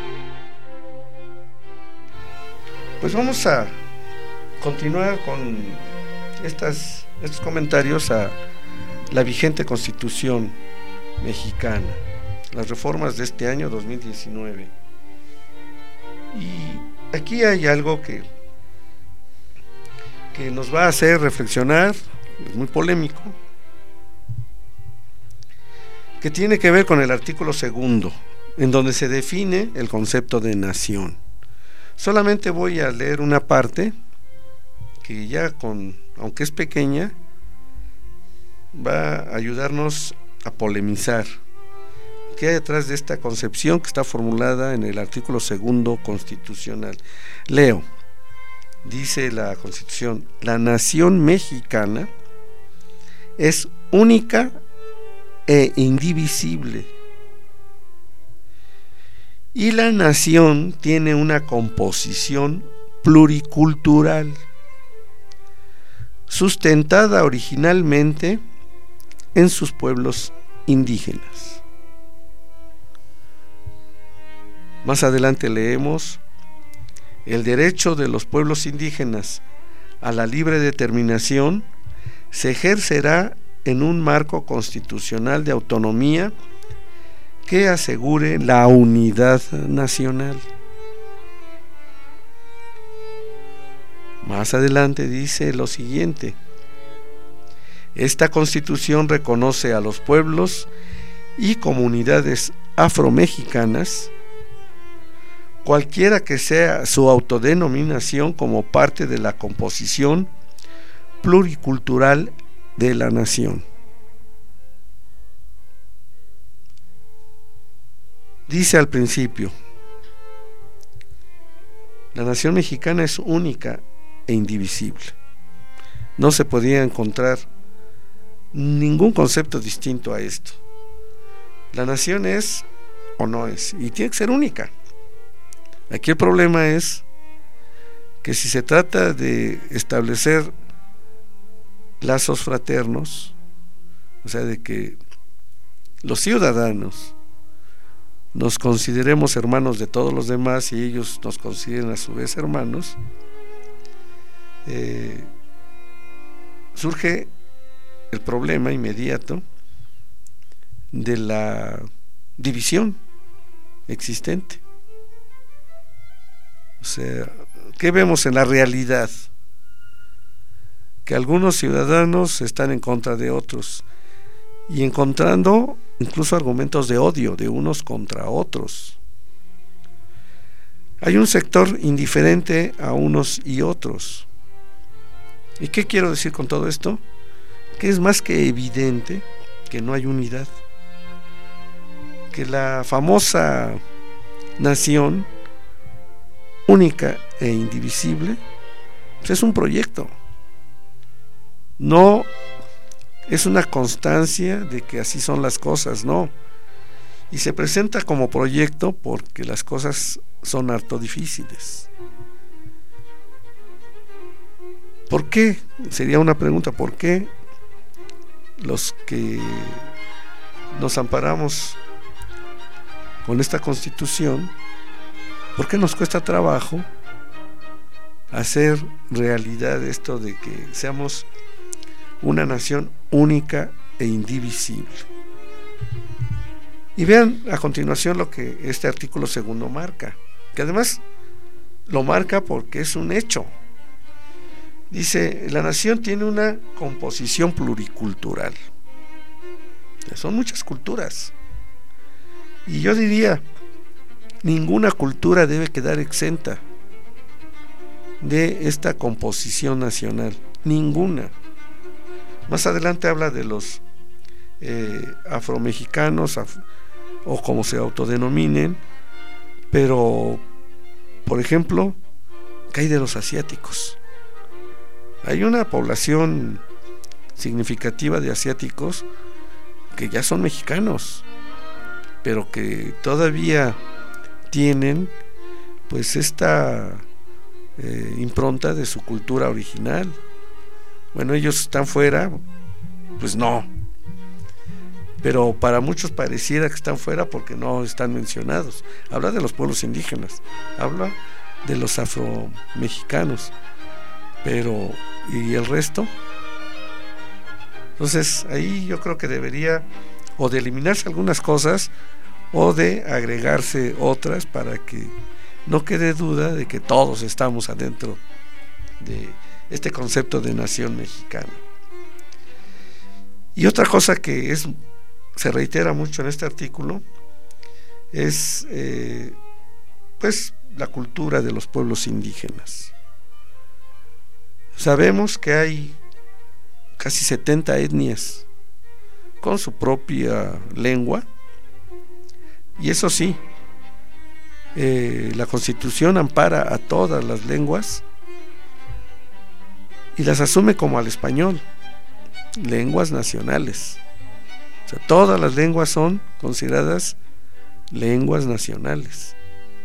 Pues vamos a continuar con estas, estos comentarios a la vigente Constitución mexicana, las reformas de este año dos mil diecinueve. Y aquí hay algo que, que nos va a hacer reflexionar, es muy polémico, que tiene que ver con el artículo segundo, en donde se define el concepto de nación. Solamente voy a leer una parte que ya con, aunque es pequeña, va a ayudarnos a polemizar qué hay detrás de esta concepción que está formulada en el artículo segundo constitucional. Leo, dice la Constitución: la nación mexicana es única e indivisible, y la nación tiene una composición pluricultural, sustentada originalmente en sus pueblos indígenas. Más adelante leemos: el derecho de los pueblos indígenas a la libre determinación se ejercerá en un marco constitucional de autonomía que asegure la unidad nacional. Más adelante dice lo siguiente: esta Constitución reconoce a los pueblos y comunidades afromexicanas, cualquiera que sea su autodenominación, como parte de la composición pluricultural de la nación. Dice al principio: la nación mexicana es única e indivisible. No se podía encontrar ningún concepto distinto a esto. La nación es o no es, y tiene que ser única. Aquí el problema es que si se trata de establecer lazos fraternos, o sea, de que los ciudadanos nos consideremos hermanos de todos los demás y ellos nos consideren a su vez hermanos, eh, surge el problema inmediato de la división existente. O sea, ¿qué vemos en la realidad? Que algunos ciudadanos están en contra de otros y encontrando incluso argumentos de odio de unos contra otros. Hay un sector indiferente a unos y otros. ¿Y qué quiero decir con todo esto? Que es más que evidente que no hay unidad, que la famosa nación única e indivisible pues es un proyecto, no es una constancia de que así son las cosas, no, y se presenta como proyecto porque las cosas son harto difíciles. ¿Por qué? Sería una pregunta. ¿Por qué los que nos amparamos con esta Constitución, por qué nos cuesta trabajo hacer realidad esto de que seamos una nación única e indivisible? Y vean a continuación lo que este artículo segundo marca, que además lo marca porque es un hecho. Dice: la nación tiene una composición pluricultural. Son muchas culturas. Y yo diría, ninguna cultura debe quedar exenta de esta composición nacional, ninguna. Más adelante habla de los eh, afromexicanos af- o como se autodenominen, pero por ejemplo, ¿qué hay de los asiáticos? Hay una población significativa de asiáticos que ya son mexicanos, pero que todavía tienen pues esta eh, impronta de su cultura original. Bueno, ellos están fuera, pues no, pero para muchos pareciera que están fuera porque no están mencionados. Habla de los pueblos indígenas, habla de los afromexicanos, pero ¿y el resto? Entonces ahí yo creo que debería o de eliminarse algunas cosas o de agregarse otras para que no quede duda de que todos estamos adentro de este concepto de nación mexicana. Y otra cosa que es se reitera mucho en este artículo es eh, pues la cultura de los pueblos indígenas. Sabemos que hay casi setenta etnias con su propia lengua, y eso sí, eh, la Constitución ampara a todas las lenguas y las asume como al español, lenguas nacionales. O sea, todas las lenguas son consideradas lenguas nacionales.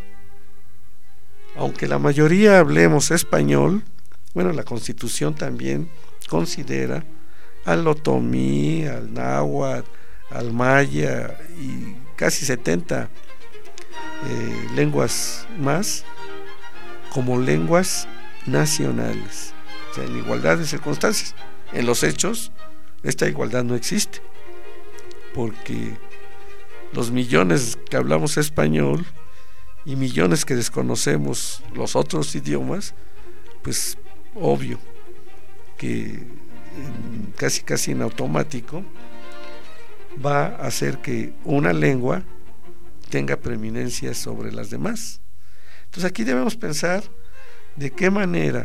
Aunque la mayoría hablemos español, bueno, la Constitución también considera al otomí, al náhuatl, al maya y casi setenta eh, lenguas más como lenguas nacionales. O sea, en igualdad de circunstancias. En los hechos, esta igualdad no existe, porque los millones que hablamos español y millones que desconocemos los otros idiomas, pues obvio que en, casi casi en automático va a hacer que una lengua tenga preeminencia sobre las demás. Entonces aquí debemos pensar de qué manera,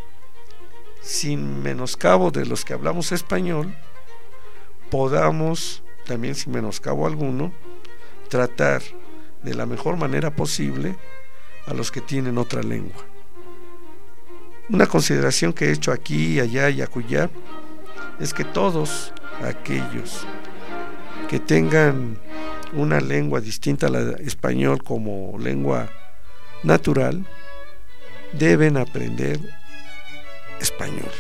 sin menoscabo de los que hablamos español, podamos, también sin menoscabo alguno, tratar de la mejor manera posible a los que tienen otra lengua. Una consideración que he hecho aquí, allá y acullá es que todos aquellos que tengan una lengua distinta a la de español como lengua natural deben aprender español.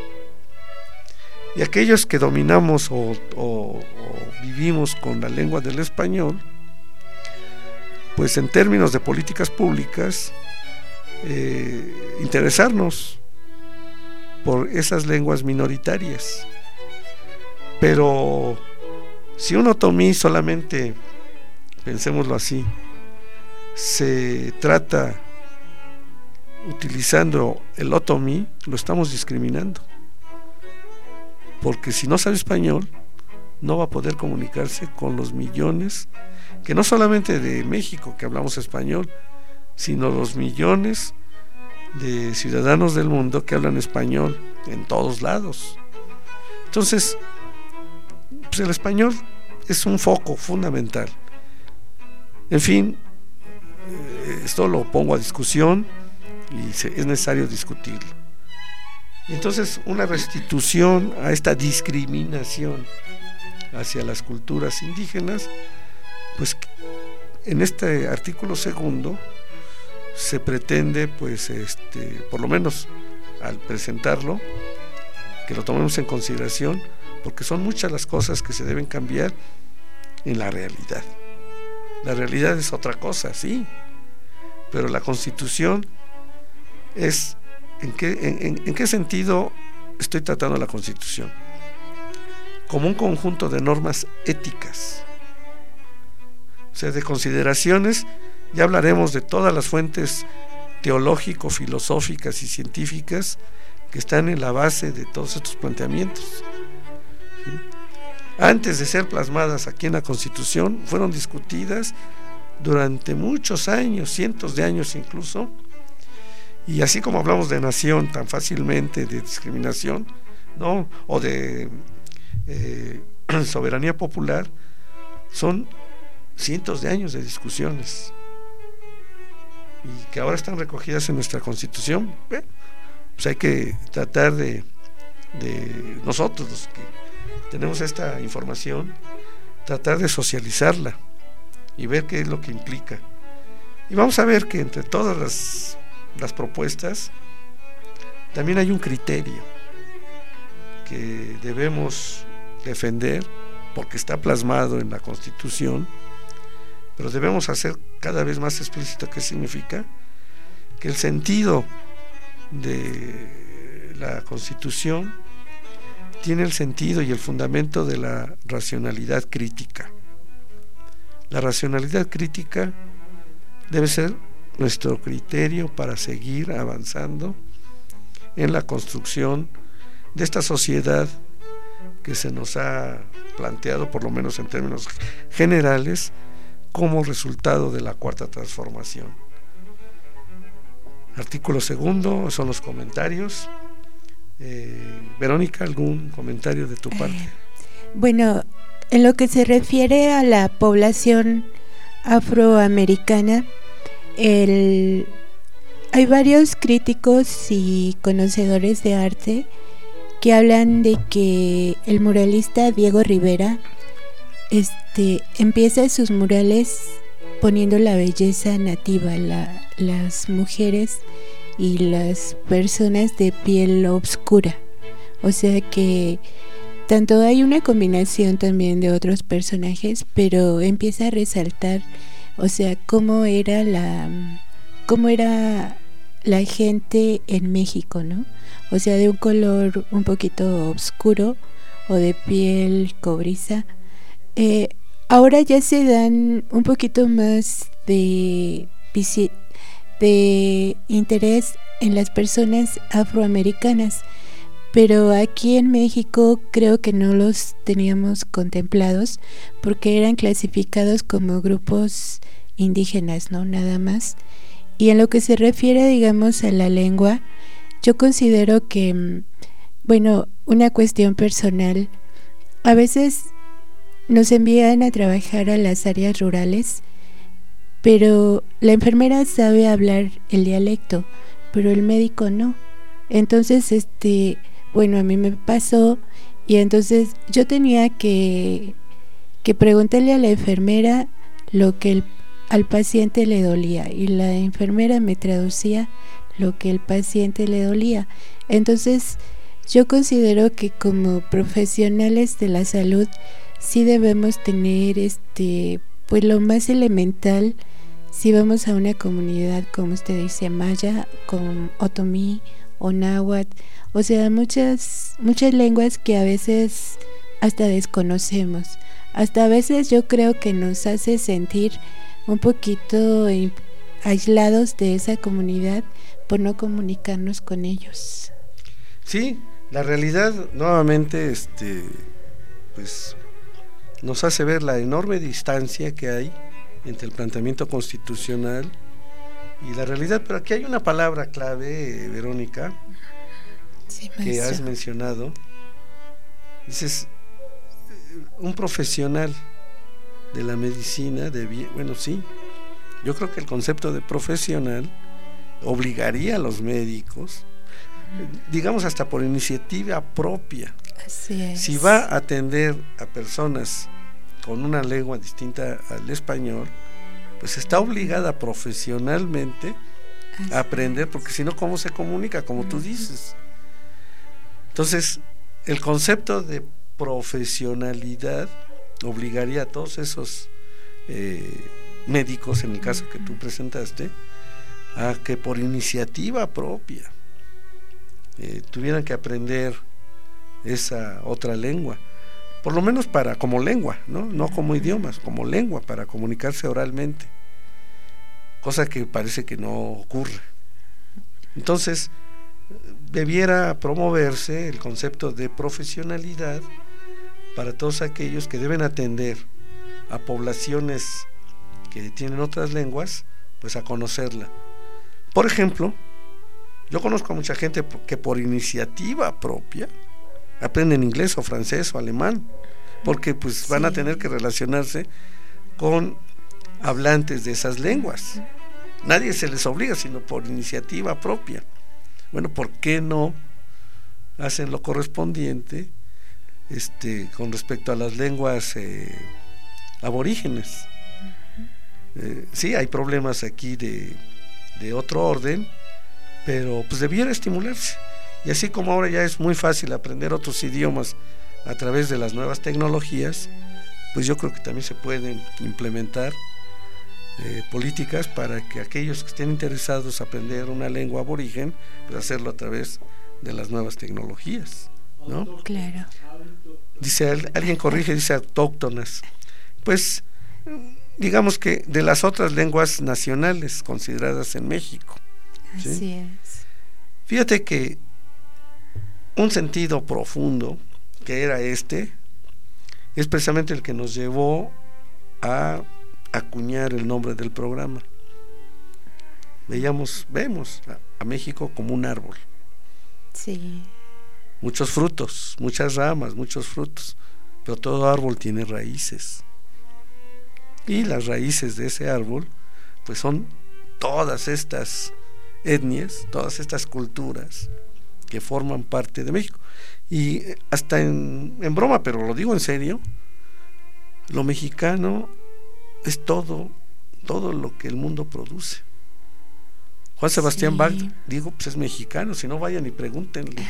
Y aquellos que dominamos o, o, o vivimos con la lengua del español, pues en términos de políticas públicas, eh, interesarnos por esas lenguas minoritarias. Pero si un otomí solamente, pensémoslo así, se trata utilizando el otomí, lo estamos discriminando, porque si no sabe español no va a poder comunicarse con los millones, que no solamente de México que hablamos español, sino los millones de ciudadanos del mundo que hablan español en todos lados. Entonces, pues el español es un foco fundamental. En fin, esto lo pongo a discusión y es necesario discutirlo. Entonces, una restitución a esta discriminación hacia las culturas indígenas, pues en este artículo segundo se pretende, pues este, por lo menos al presentarlo, que lo tomemos en consideración, porque son muchas las cosas que se deben cambiar en la realidad. La realidad es otra cosa, sí, pero la Constitución es, ¿en qué, en, en, en qué sentido estoy tratando la Constitución? Como un conjunto de normas éticas, o sea, de consideraciones. Ya hablaremos de todas las fuentes teológico, filosóficas y científicas que están en la base de todos estos planteamientos, ¿sí? Antes de ser plasmadas aquí en la Constitución, fueron discutidas durante muchos años, cientos de años incluso, Y así como hablamos de nación tan fácilmente, de discriminación, ¿no? O de eh, soberanía popular, son cientos de años de discusiones y que ahora están recogidas en nuestra Constitución. ¿eh? Pues hay que tratar de, de nosotros, los que tenemos esta información, tratar de socializarla y ver qué es lo que implica. Y vamos a ver que entre todas las, las propuestas también hay un criterio que debemos defender porque está plasmado en la Constitución, pero debemos hacer cada vez más explícito qué significa, que el sentido de la Constitución tiene el sentido y el fundamento de la racionalidad crítica. La racionalidad crítica debe ser nuestro criterio para seguir avanzando en la construcción de esta sociedad que se nos ha planteado, por lo menos en términos generales, como resultado de la cuarta transformación. Artículo segundo son los comentarios. Eh, Verónica, ¿algún comentario de tu parte? Eh, bueno, en lo que se refiere a la población afroamericana, el, hay varios críticos y conocedores de arte que hablan de que el muralista Diego Rivera este, empieza sus murales poniendo la belleza nativa, la, las mujeres y las personas de piel oscura. O sea que tanto hay una combinación también de otros personajes, pero empieza a resaltar, o sea, cómo era la, cómo era la gente en México, ¿no? O sea, de un color un poquito oscuro o de piel cobriza. Eh, ahora ya se dan un poquito más de, de interés en las personas afroamericanas, pero aquí en México creo que no los teníamos contemplados porque eran clasificados como grupos indígenas, ¿no? Nada más. Y en lo que se refiere, digamos, a la lengua, yo considero que, bueno, una cuestión personal, a veces nos envían a trabajar a las áreas rurales, pero la enfermera sabe hablar el dialecto, pero el médico no. Entonces, este, bueno, a mí me pasó y entonces yo tenía que, que preguntarle a la enfermera lo que el, al paciente le dolía y la enfermera me traducía lo que el paciente le dolía. Entonces, yo considero que como profesionales de la salud sí debemos tener este, pues lo más elemental si vamos a una comunidad, como usted dice, maya, con otomí o náhuatl, o sea, muchas muchas lenguas que a veces hasta desconocemos. Hasta a veces yo creo que nos hace sentir un poquito aislados de esa comunidad por no comunicarnos con ellos. Sí, la realidad nuevamente este pues nos hace ver la enorme distancia que hay entre el planteamiento constitucional y la realidad, pero aquí hay una palabra clave, Verónica, sí, que has mencionado. Dices, un profesional de la medicina, de bueno, sí, yo creo que el concepto de profesional obligaría a los médicos, digamos hasta por iniciativa propia. Así es. Si va a atender a personas con una lengua distinta al español, pues está obligada profesionalmente Así a aprender, porque si no, ¿cómo se comunica? Como uh-huh. tú dices. Entonces, el concepto de profesionalidad obligaría a todos esos eh, médicos, en el caso que tú presentaste, a que por iniciativa propia eh, tuvieran que aprender esa otra lengua, por lo menos para como lengua, ¿no? No como idiomas, como lengua, para comunicarse oralmente, cosa que parece que no ocurre. Entonces, debiera promoverse el concepto de profesionalidad para todos aquellos que deben atender a poblaciones que tienen otras lenguas, pues a conocerla. Por ejemplo, Yo conozco a mucha gente que por iniciativa propia aprenden inglés o francés o alemán, porque pues van sí. a tener que relacionarse con hablantes de esas lenguas. Nadie se les obliga, sino por iniciativa propia. Bueno, ¿por qué no hacen lo correspondiente este, con respecto a las lenguas eh, aborígenes? Uh-huh. Eh, sí, hay problemas aquí de, de otro orden, pero pues debiera estimularse. Y así como ahora ya es muy fácil aprender otros idiomas a través de las nuevas tecnologías, pues yo creo que también se pueden implementar eh, políticas para que aquellos que estén interesados en aprender una lengua aborigen, pues hacerlo a través de las nuevas tecnologías, ¿no? Claro. Dice, alguien corrige, dice autóctonas. Pues, digamos que de las otras lenguas nacionales consideradas en México. ¿Sí? Así es. Fíjate que un sentido profundo, que era este, es precisamente el que nos llevó a acuñar el nombre del programa. Veíamos, vemos a, a México como un árbol. Sí. Muchos frutos, muchas ramas, muchos frutos, pero todo árbol tiene raíces. Y las raíces de ese árbol, pues son todas estas etnias, todas estas culturas que forman parte de México. Y hasta en, en broma, pero lo digo en serio, lo mexicano es todo, todo lo que el mundo produce. Juan Sebastián sí. Bach, digo, pues es mexicano, si no vayan y pregúntenle.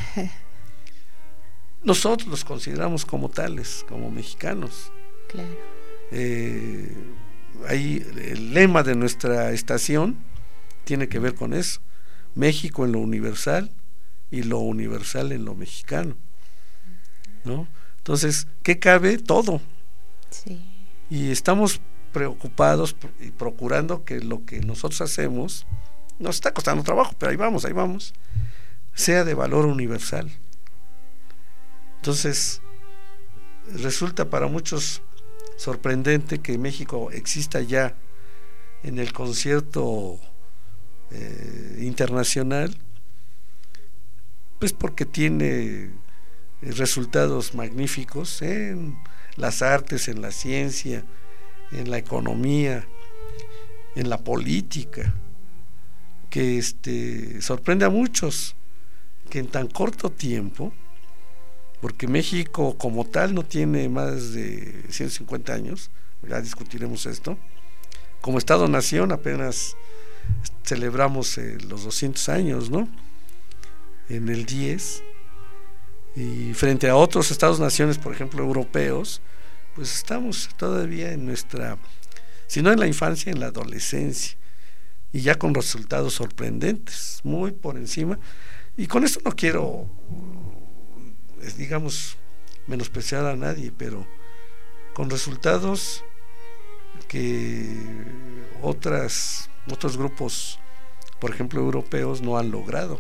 Nosotros los consideramos como tales, como mexicanos. Claro. Eh, ahí el lema de nuestra estación tiene que ver con eso: México en lo universal y lo universal en lo mexicano, ¿no? Entonces, ¿qué cabe? Todo. Sí. Y estamos preocupados y procurando que lo que nosotros hacemos, nos está costando trabajo, pero ahí vamos, ahí vamos, sea de valor universal. Entonces, resulta para muchos sorprendente que México exista ya en el concierto eh, internacional, pues porque tiene resultados magníficos en las artes, en la ciencia, en la economía, en la política, que este sorprende a muchos que en tan corto tiempo, porque México como tal no tiene más de ciento cincuenta años, ya discutiremos esto, como Estado-Nación apenas celebramos eh, los doscientos años, ¿no? En el diez, y frente a otros Estados-Naciones, por ejemplo, europeos, pues estamos todavía en nuestra, si no en la infancia, en la adolescencia, y ya con resultados sorprendentes, muy por encima. Y con esto no quiero, digamos, menospreciar a nadie, pero con resultados que otras otros grupos, por ejemplo europeos, no han logrado.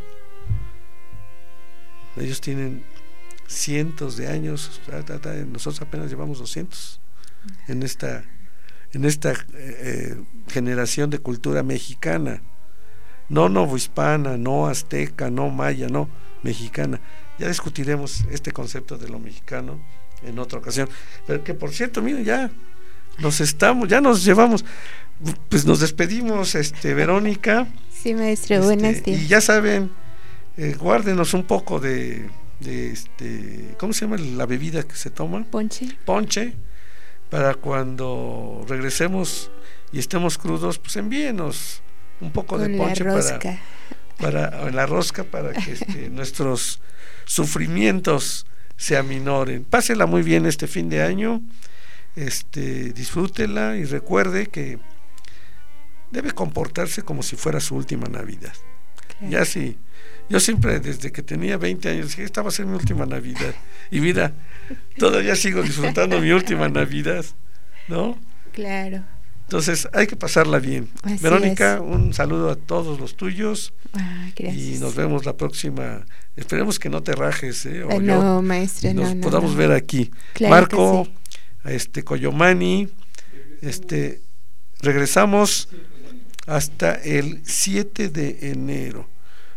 Ellos tienen cientos de años, nosotros apenas llevamos doscientos en esta en esta eh, generación de cultura mexicana, no novohispana, no azteca, no maya, no mexicana. Ya discutiremos este concepto de lo mexicano en otra ocasión, pero que por cierto, miren, ya nos estamos, ya nos llevamos, pues nos despedimos, este Verónica. Sí, maestro, este, buenas días. Y ya saben, eh, guárdenos un poco de, de este, ¿cómo se llama la bebida que se toma? Ponche. Ponche, para cuando regresemos y estemos crudos, pues envíenos un poco Con de ponche la rosca. para, para la rosca para que este, nuestros sufrimientos se aminoren. Pásela muy bien este fin de año, este, disfrútela y recuerde que debe comportarse como si fuera su última Navidad. Claro. Ya sí, yo siempre desde que tenía veinte años dije, esta va a ser mi última Navidad, y mira, todavía sigo disfrutando mi última Navidad, ¿no? Claro. Entonces hay que pasarla bien. Así Verónica, es. Un saludo a todos los tuyos. Ah, gracias. Y nos vemos la próxima. Esperemos que no te rajes, ¿eh? O ah, yo, no, maestra, y nos no, podamos no. ver aquí. Claro Marco, sí. este Coyomani, este regresamos hasta el siete de enero.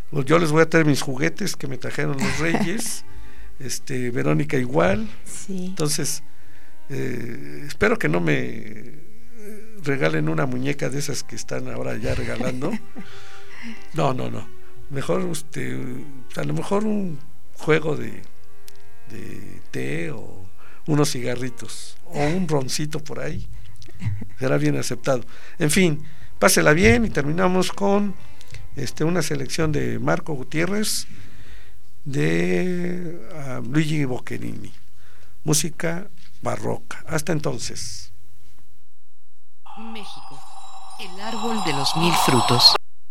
Pues yo les voy a traer mis juguetes que me trajeron los Reyes, este, Verónica igual. Sí. Entonces, eh, espero que no me regalen una muñeca de esas que están ahora ya regalando. No, no, no. Mejor, este, a lo mejor un juego de, de té o unos cigarritos o un roncito por ahí. Será bien aceptado. En fin, pásela bien y terminamos con este, una selección de Marco Gutiérrez de uh, Luigi Boccherini, música barroca. Hasta entonces. México, el árbol de los mil frutos.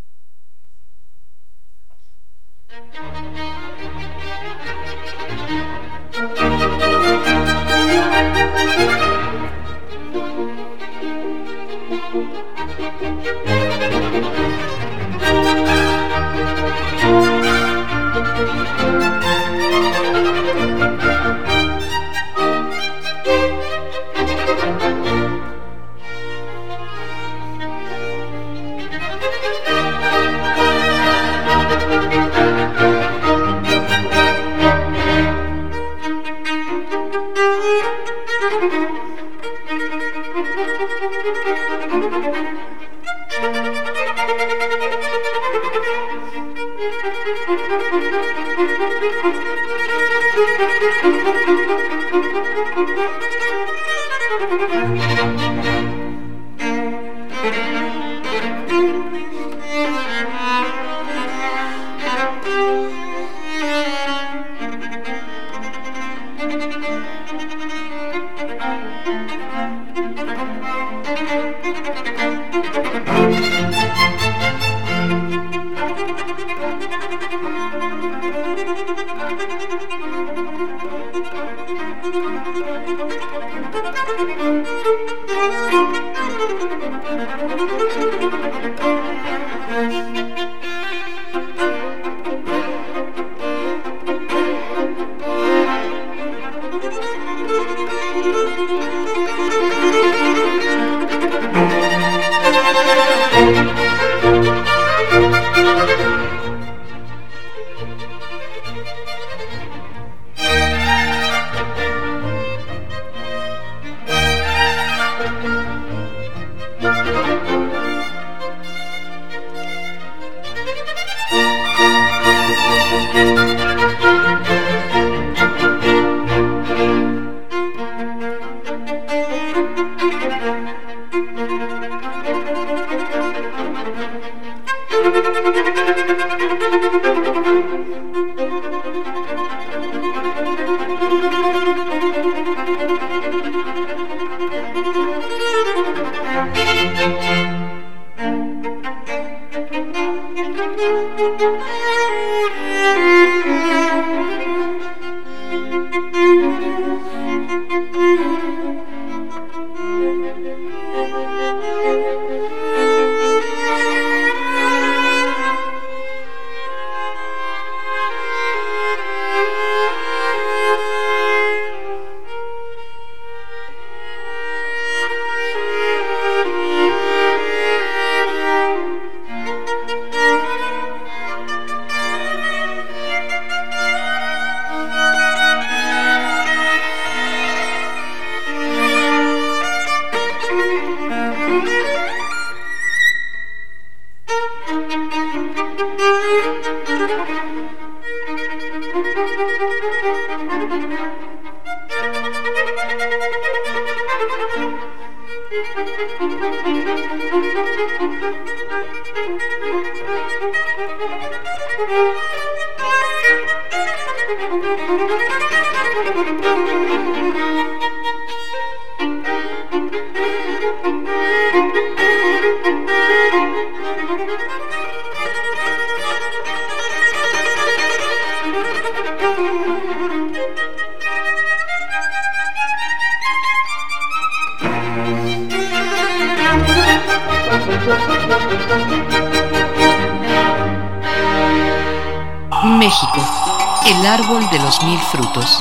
México, el árbol de los mil frutos.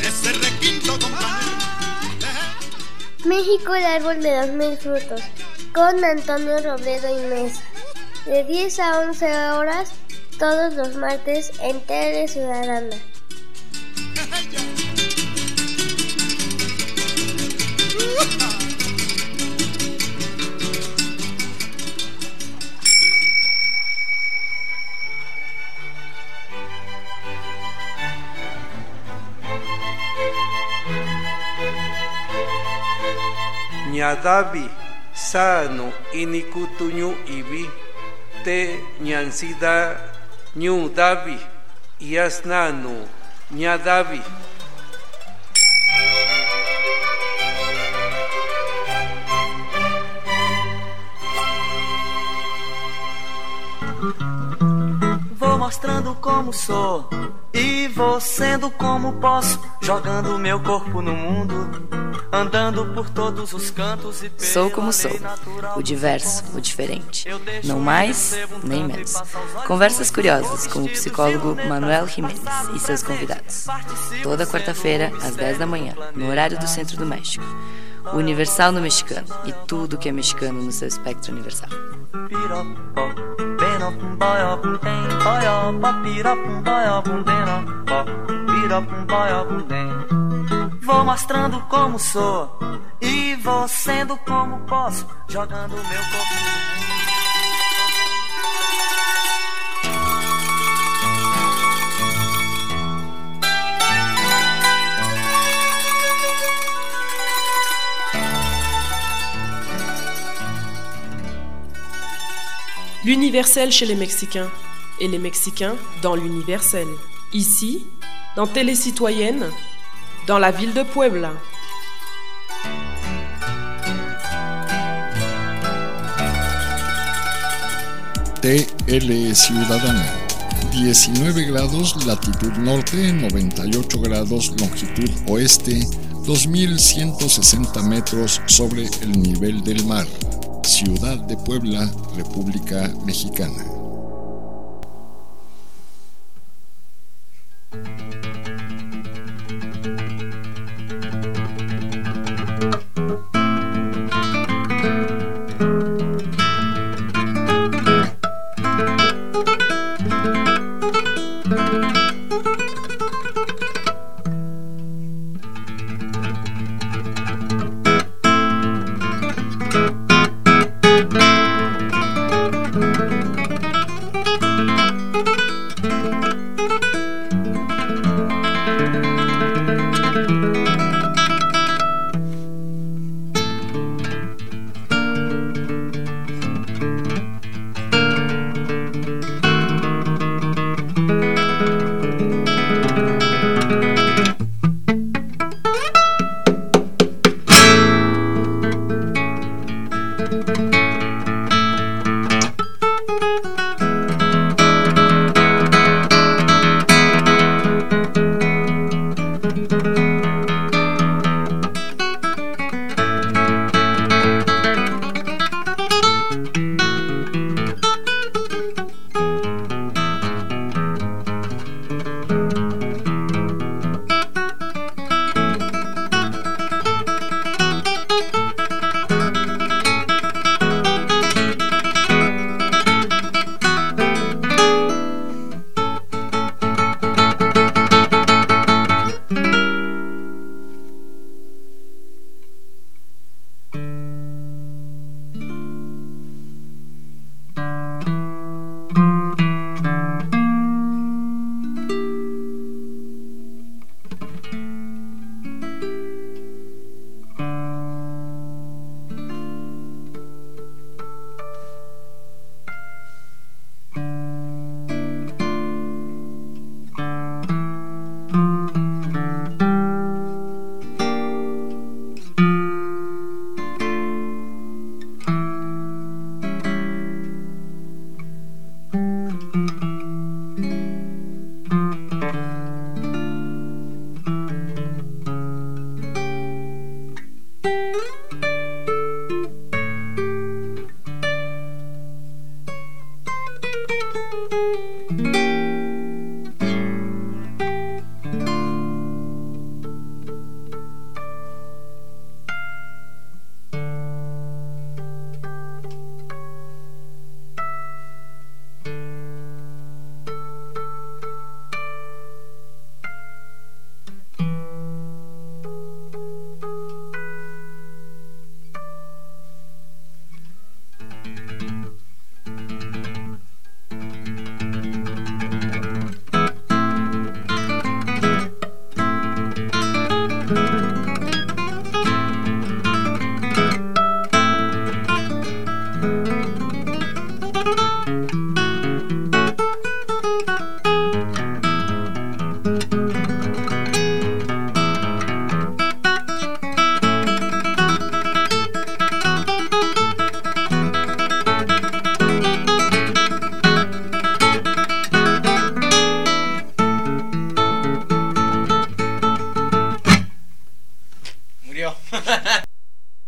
México, el árbol de los mil frutos. con Antonio Robledo y Mes, de diez a once horas todos los martes en Tele Ciudadana. Ñadavi, sano, inikutuñu ibi, te ñansida, ñu davi, yasnano, ñadavi. Vou mostrando como sou e vou sendo como posso, jogando meu corpo no mundo, andando por todos os cantos e Sou como sou, o diverso, o diferente, não mais nem menos. Conversas curiosas com o psicólogo Manuel Jiménez e seus convidados. Toda quarta-feira, às dez da manhã, no horário do Centro do México. O Universal no mexicano e tudo que é mexicano no seu espectro universal. Vou mostrando como sou e vou sendo como posso, jogando meu corpo no mundo. L'universel chez les Mexicains et les Mexicains dans l'universel. Ici, dans Télé Citoyenne, dans la ville de Puebla. T L Ciudadana, diecinueve grados latitud norte, noventa y ocho grados longitud oeste, dos mil ciento sesenta metros sobre el nivel del mar. Ciudad de Puebla, República Mexicana.